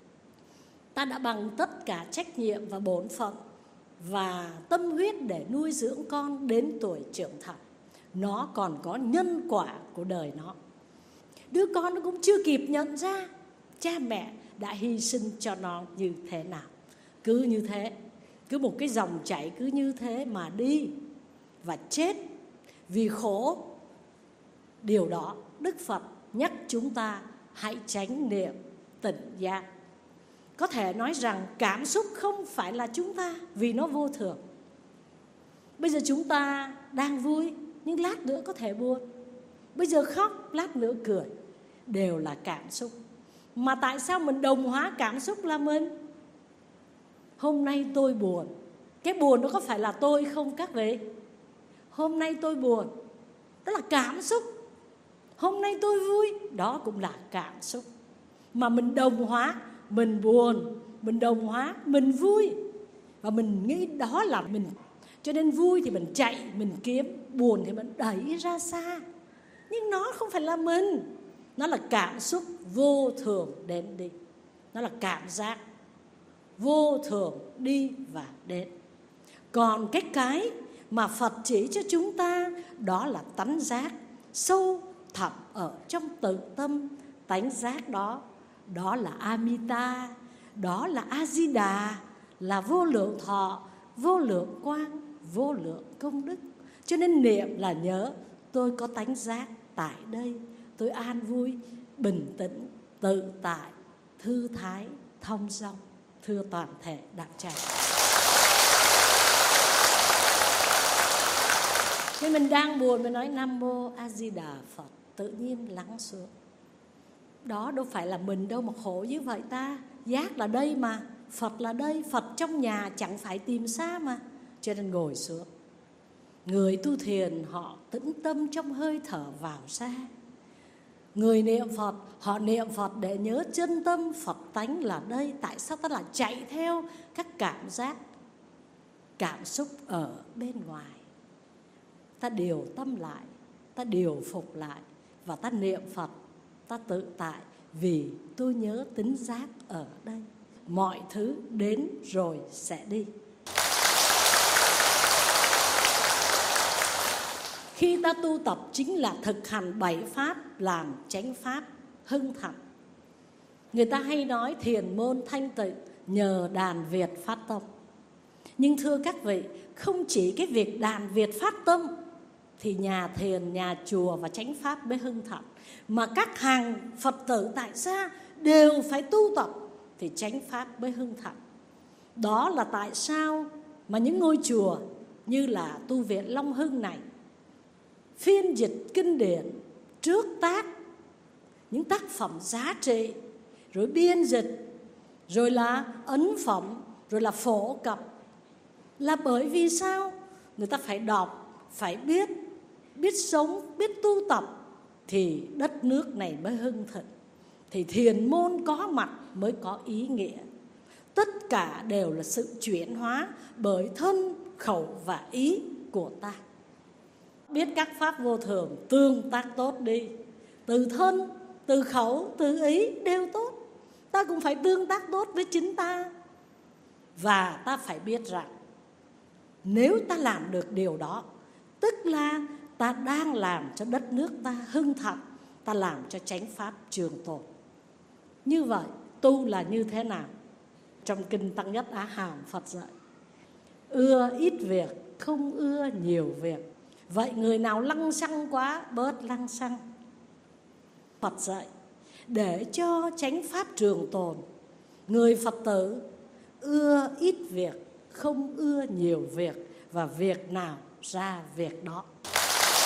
Speaker 1: Ta đã bằng tất cả trách nhiệm và bổn phận và tâm huyết để nuôi dưỡng con đến tuổi trưởng thành. Nó còn có nhân quả của đời nó. Đứa con nó cũng chưa kịp nhận ra cha mẹ đã hy sinh cho nó như thế nào. Cứ như thế, cứ một cái dòng chảy cứ như thế mà đi và chết vì khổ. Điều đó Đức Phật nhắc chúng ta hãy chánh niệm tỉnh giác. Có thể nói rằng cảm xúc không phải là chúng ta, vì nó vô thường. Bây giờ chúng ta đang vui, nhưng lát nữa có thể buồn. Bây giờ khóc, lát nữa cười. Đều là cảm xúc. Mà tại sao mình đồng hóa cảm xúc là mình? Hôm nay tôi buồn. Cái buồn đó có phải là tôi không các vị? Hôm nay tôi buồn, đó là cảm xúc. Hôm nay tôi vui, đó cũng là cảm xúc. Mà mình đồng hóa, mình buồn, mình đồng hóa, mình vui. Và mình nghĩ đó là mình. Cho nên vui thì mình chạy, mình kiếm. Buồn thì mình đẩy ra xa. Nhưng nó không phải là mình. Nó là cảm xúc vô thường đến đi. Nó là cảm giác vô thường đi và đến. Còn cái mà Phật chỉ cho chúng ta, đó là tánh giác sâu thẳm ở trong tự tâm. Tánh giác đó, đó là Amita, đó là A-di-đà, là vô lượng thọ, vô lượng quang, vô lượng công đức. Cho nên niệm là nhớ tôi có tánh giác tại đây. Tôi an vui, bình tĩnh, tự tại, thư thái, thông dong. Thưa toàn thể đạo tràng. Khi mình đang buồn, mình nói Nam Mô A Di Đà Phật, tự nhiên lắng xuống. Đó đâu phải là mình đâu mà khổ như vậy ta. Giác là đây mà, Phật là đây. Phật trong nhà chẳng phải tìm xa mà. Cho nên ngồi xuống. Người tu thiền họ tĩnh tâm trong hơi thở vào ra. Người niệm Phật, họ niệm Phật để nhớ chân tâm Phật tánh là đây. Tại sao ta lại chạy theo các cảm giác, cảm xúc ở bên ngoài? Ta điều tâm lại, ta điều phục lại và ta niệm Phật, ta tự tại. Vì tôi nhớ tính giác ở đây. Mọi thứ đến rồi sẽ đi. Khi ta tu tập chính là thực hành 7 pháp làm chánh pháp hưng thịnh. Người ta hay nói thiền môn thanh tịnh nhờ đàn Việt phát tâm. Nhưng thưa các vị, không chỉ cái việc đàn Việt phát tâm thì nhà thiền, nhà chùa và chánh pháp mới hưng thịnh, mà các hàng Phật tử tại gia đều phải tu tập thì chánh pháp mới hưng thịnh. Đó là tại sao mà những ngôi chùa như là tu viện Long Hưng này phiên dịch kinh điển, trước tác những tác phẩm giá trị, rồi biên dịch, rồi là ấn phẩm, rồi là phổ cập. Là bởi vì sao? Người ta phải đọc, phải biết sống, biết tu tập thì đất nước này mới hưng thịnh. Thì thiền môn có mặt mới có ý nghĩa. Tất cả đều là sự chuyển hóa bởi thân, khẩu và ý của ta. Biết các pháp vô thường tương tác tốt đi. Từ thân, từ khẩu, từ ý đều tốt. Ta cũng phải tương tác tốt với chính ta. Và ta phải biết rằng nếu ta làm được điều đó, tức là ta đang làm cho đất nước ta hưng thịnh, ta làm cho chánh pháp trường tồn. Như vậy tu là như thế nào? Trong kinh Tăng Nhất Á Hàm Phật dạy ưa ít việc, không ưa nhiều việc. Vậy người nào lăng xăng quá, bớt lăng xăng. Phật dạy để cho chánh pháp trường tồn, người Phật tử ưa ít việc, không ưa nhiều việc, và việc nào ra việc đó.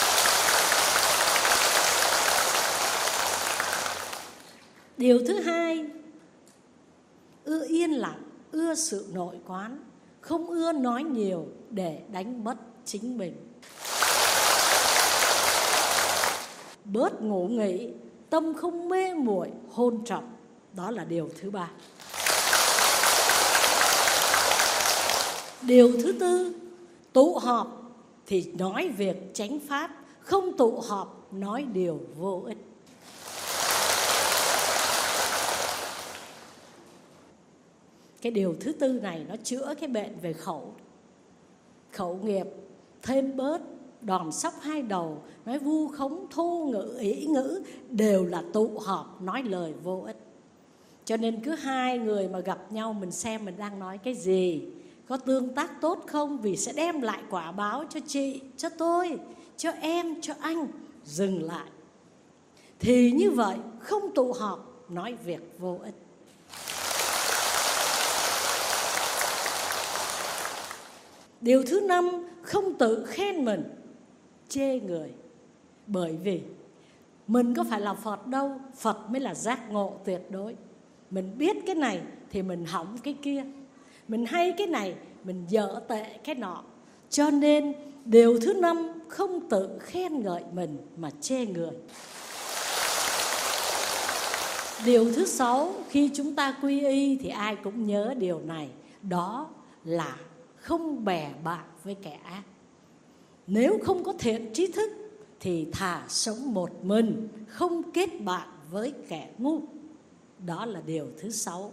Speaker 1: Điều thứ hai, ưa yên lặng, ưa sự nội quán, không ưa nói nhiều để đánh mất chính mình. Bớt ngủ nghỉ, tâm không mê muội hôn trọng. Đó là điều thứ ba. Điều thứ tư, tụ họp thì nói việc chánh pháp, không tụ họp nói điều vô ích. Cái điều thứ tư này nó chữa cái bệnh về khẩu nghiệp, thêm bớt, đòn sóc hai đầu, nói vu khống, thô ngữ, ỷ ngữ, đều là tụ họp nói lời vô ích. Cho nên cứ hai người mà gặp nhau, mình xem mình đang nói cái gì, có tương tác tốt không, vì sẽ đem lại quả báo cho chị, cho tôi, cho em, cho anh. Dừng lại. Thì như vậy không tụ họp nói việc vô ích. Điều thứ năm, không tự khen mình, chê người. Bởi vì mình có phải là Phật đâu, Phật mới là giác ngộ tuyệt đối. Mình biết cái này thì mình hỏng cái kia, mình hay cái này, mình dở tệ cái nọ. Cho nên điều thứ năm, không tự khen ngợi mình mà chê người. Điều thứ sáu, khi chúng ta quy y thì ai cũng nhớ điều này, đó là không bè bạn với kẻ ác. Nếu không có thiện trí thức thì thà sống một mình, không kết bạn với kẻ ngu. Đó là điều thứ sáu.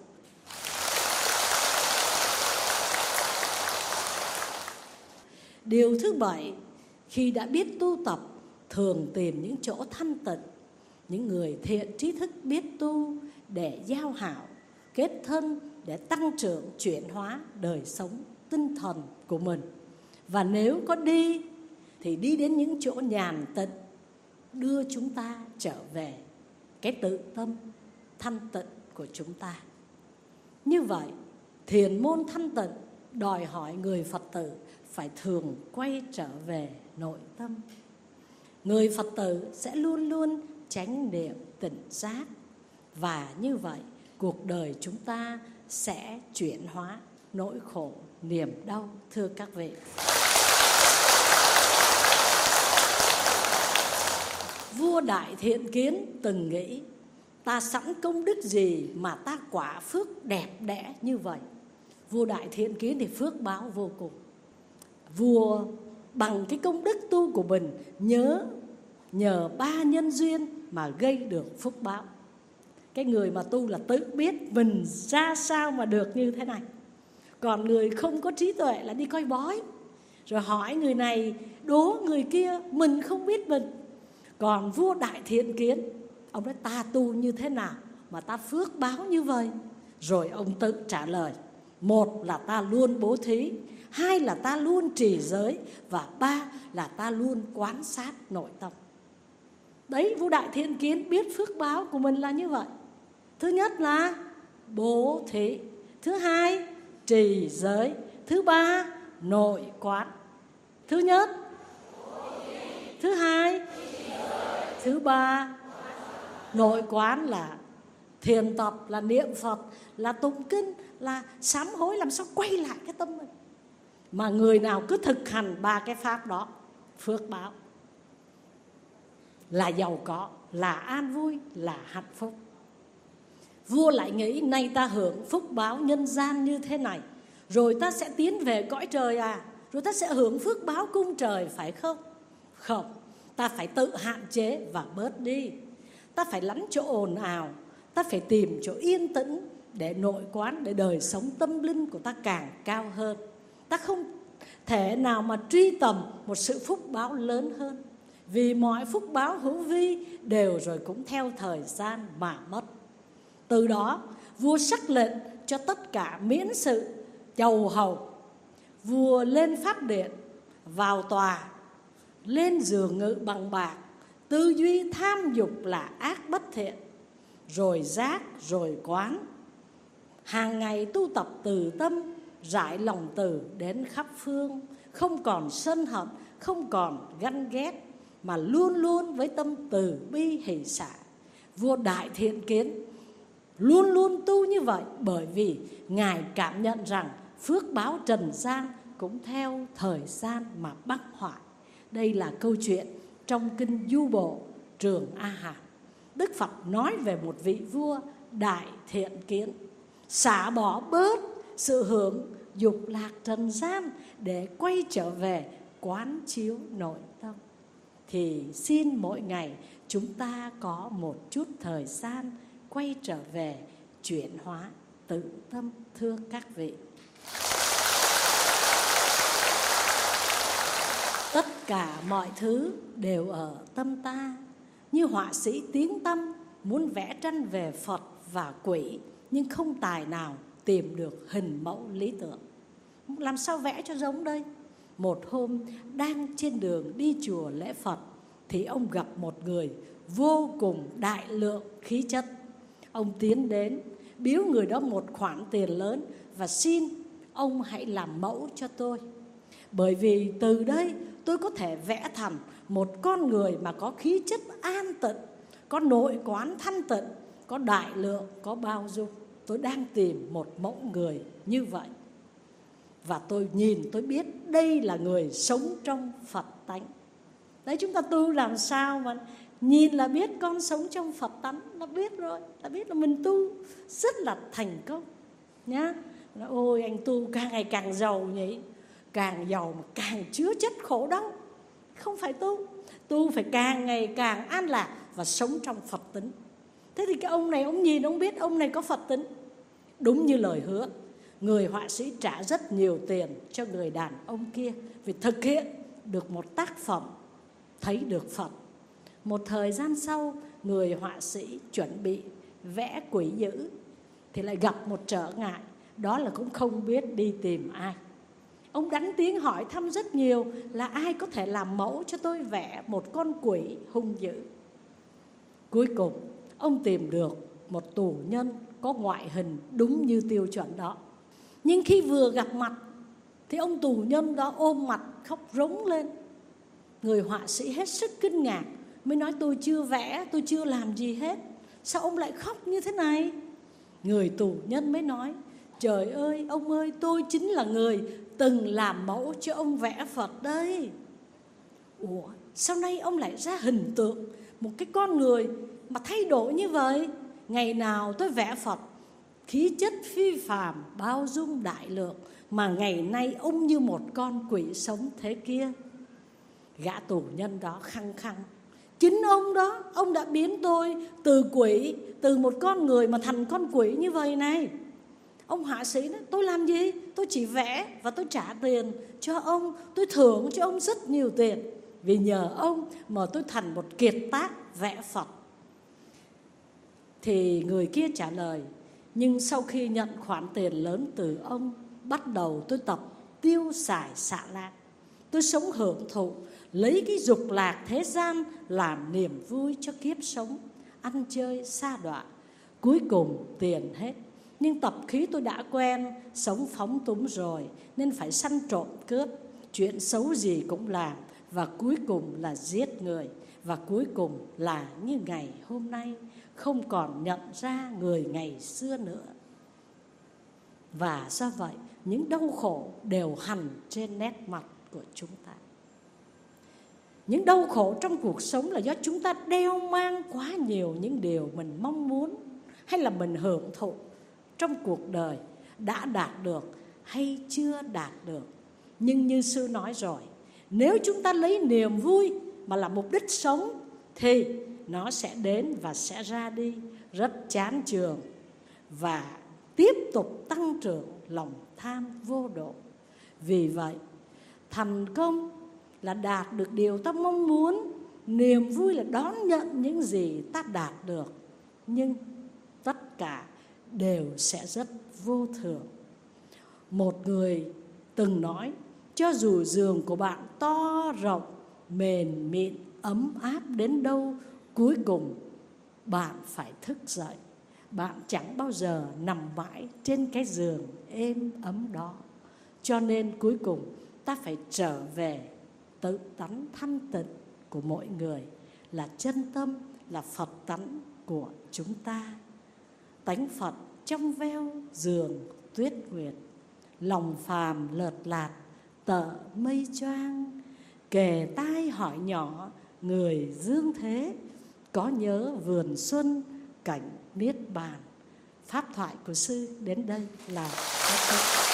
Speaker 1: Điều thứ bảy, khi đã biết tu tập, thường tìm những chỗ thanh tịnh, những người thiện trí thức biết tu để giao hảo, kết thân, để tăng trưởng chuyển hóa đời sống tinh thần của mình. Và nếu có đi thì đi đến những chỗ nhàn tịnh, đưa chúng ta trở về cái tự tâm thanh tịnh của chúng ta. Như vậy, thiền môn thanh tịnh đòi hỏi người Phật tử phải thường quay trở về nội tâm. Người Phật tử sẽ luôn luôn chánh niệm tỉnh giác. Và như vậy, cuộc đời chúng ta sẽ chuyển hóa nỗi khổ, niềm đau, thưa các vị. Vua Đại Thiện Kiến từng nghĩ, ta sẵn công đức gì mà ta quả phước đẹp đẽ như vậy. Vua Đại Thiện Kiến thì phước báo vô cùng. Vua bằng cái công đức tu của mình nhờ ba nhân duyên mà gây được phúc báo. Cái người mà tu là tự biết mình ra sao mà được như thế này. Còn người không có trí tuệ là đi coi bói, rồi hỏi người này đố người kia, mình không biết mình. Còn vua Đại Thiện Kiến, ông nói ta tu như thế nào mà ta phước báo như vậy. Rồi ông tự trả lời, một là ta luôn bố thí, hai là ta luôn trì giới, và ba là ta luôn quan sát nội tâm. Đấy, vua Đại Thiện Kiến biết phước báo của mình là như vậy. Thứ nhất là bố thí, thứ hai trì giới, thứ ba nội quán. Thứ nhất, thứ hai, thứ ba nội quán là thiền tập, là niệm Phật, là tụng kinh, là sám hối, làm sao quay lại cái tâm mình. Mà người nào cứ thực hành ba cái pháp đó, phước báo, là giàu có, là an vui, là hạnh phúc. Vua lại nghĩ nay ta hưởng phúc báo nhân gian như thế này, rồi ta sẽ tiến về cõi trời à, rồi ta sẽ hưởng phước báo cung trời phải không? Không, ta phải tự hạn chế và bớt đi. Ta phải lánh chỗ ồn ào, ta phải tìm chỗ yên tĩnh để nội quán, để đời sống tâm linh của ta càng cao hơn. Ta không thể nào mà truy tầm một sự phúc báo lớn hơn, vì mọi phúc báo hữu vi đều rồi cũng theo thời gian mà mất. Từ đó vua sắc lệnh cho tất cả miễn sự chầu hầu. Vua lên pháp điện, vào tòa, lên giường ngự bằng bạc, tư duy tham dục là ác bất thiện, rồi giác rồi quán. Hàng ngày tu tập từ tâm, rải lòng từ đến khắp phương, không còn sân hận, không còn ganh ghét, mà luôn luôn với tâm từ bi hỷ xả. Vua Đại Thiện Kiến luôn luôn tu như vậy, bởi vì Ngài cảm nhận rằng phước báo trần gian cũng theo thời gian mà bác hoại. Đây là câu chuyện trong kinh Du Bộ Trường A Hàm. Đức Phật nói về một vị vua đại thiện kiến, xả bỏ bớt sự hưởng dục lạc trần gian để quay trở về quán chiếu nội tâm. Thì xin mỗi ngày chúng ta có một chút thời gian quay trở về chuyển hóa tự tâm, thưa các vị. Tất cả mọi thứ đều ở tâm ta. Như họa sĩ tiếng tăm muốn vẽ tranh về Phật và quỷ, nhưng không tài nào tìm được hình mẫu lý tưởng. Làm sao vẽ cho giống đây? Một hôm đang trên đường đi chùa lễ Phật, thì ông gặp một người vô cùng đại lượng khí chất. Ông tiến đến biếu người đó một khoản tiền lớn và xin ông hãy làm mẫu cho tôi, bởi vì từ đây tôi có thể vẽ thành một con người mà có khí chất an tịnh, có nội quán thanh tịnh, có đại lượng, có bao dung. Tôi đang tìm một mẫu người như vậy. Và tôi nhìn tôi biết đây là người sống trong Phật tánh. Đấy, chúng ta tu làm sao mà nhìn là biết con sống trong Phật tánh, nó biết rồi, ta biết là mình tu rất là thành công nhá. Ôi anh tu càng ngày càng giàu nhỉ, càng giàu mà càng chứa chất khổ đau. Không phải tu phải càng ngày càng an lạc và sống trong Phật tính. Thế thì cái ông này, ông nhìn ông biết ông này có Phật tính. Đúng như lời hứa, người họa sĩ trả rất nhiều tiền cho người đàn ông kia vì thực hiện được một tác phẩm thấy được Phật. Một thời gian sau, người họa sĩ chuẩn bị vẽ quỷ dữ thì lại gặp một trở ngại, đó là cũng không biết đi tìm ai. Ông đánh tiếng hỏi thăm rất nhiều là ai có thể làm mẫu cho tôi vẽ một con quỷ hung dữ. Cuối cùng ông tìm được một tù nhân có ngoại hình đúng như tiêu chuẩn đó. Nhưng khi vừa gặp mặt thì ông tù nhân đó ôm mặt khóc rống lên. Người họa sĩ hết sức kinh ngạc, mới nói tôi chưa vẽ, tôi chưa làm gì hết, sao ông lại khóc như thế này? Người tù nhân mới nói, trời ơi, ông ơi, tôi chính là người từng làm mẫu cho ông vẽ Phật đấy. Ủa, sao nay ông lại ra hình tượng một cái con người mà thay đổi như vậy? Ngày nào tôi vẽ Phật khí chất phi phàm, bao dung đại lượng, mà ngày nay ông như một con quỷ sống thế kia. Gã tù nhân đó khăng khăng, chính ông đó, ông đã biến tôi từ quỷ, từ một con người mà thành con quỷ như vậy này. Ông họa sĩ nói, tôi làm gì? Tôi chỉ vẽ và tôi trả tiền cho ông, tôi thưởng cho ông rất nhiều tiền, vì nhờ ông mà tôi thành một kiệt tác vẽ Phật. Thì người kia trả lời, nhưng sau khi nhận khoản tiền lớn từ ông, bắt đầu tôi tập tiêu xài xạ lạc. Tôi sống hưởng thụ, lấy cái dục lạc thế gian làm niềm vui cho kiếp sống, ăn chơi sa đọa. Cuối cùng tiền hết, nhưng tập khí tôi đã quen, sống phóng túng rồi, nên phải săn trộm cướp, chuyện xấu gì cũng làm, và cuối cùng là giết người. Và cuối cùng là như ngày hôm nay, không còn nhận ra người ngày xưa nữa. Và do vậy, những đau khổ đều hằn trên nét mặt của chúng ta. Những đau khổ trong cuộc sống là do chúng ta đeo mang quá nhiều những điều mình mong muốn hay là mình hưởng thụ trong cuộc đời, đã đạt được hay chưa đạt được. Nhưng như sư nói rồi, nếu chúng ta lấy niềm vui mà là mục đích sống thì nó sẽ đến và sẽ ra đi rất chán chường, và tiếp tục tăng trưởng lòng tham vô độ. Vì vậy, thành công là đạt được điều ta mong muốn, niềm vui là đón nhận những gì ta đạt được. Nhưng tất cả đều sẽ rất vô thường. Một người từng nói, cho dù giường của bạn to rộng, mền mịn, ấm áp đến đâu, cuối cùng bạn phải thức dậy. Bạn chẳng bao giờ nằm mãi trên cái giường êm ấm đó. Cho nên cuối cùng ta phải trở về tự tánh thanh tịnh của mỗi người, là chân tâm, là Phật tánh của chúng ta. tánh Phật trong veo giường tuyết nguyệt. Lòng phàm lợt lạt tợ mây choang, kề tai hỏi nhỏ người dương thế, có nhớ vườn xuân cảnh niết bàn. Pháp thoại của sư đến đây là kết thúc.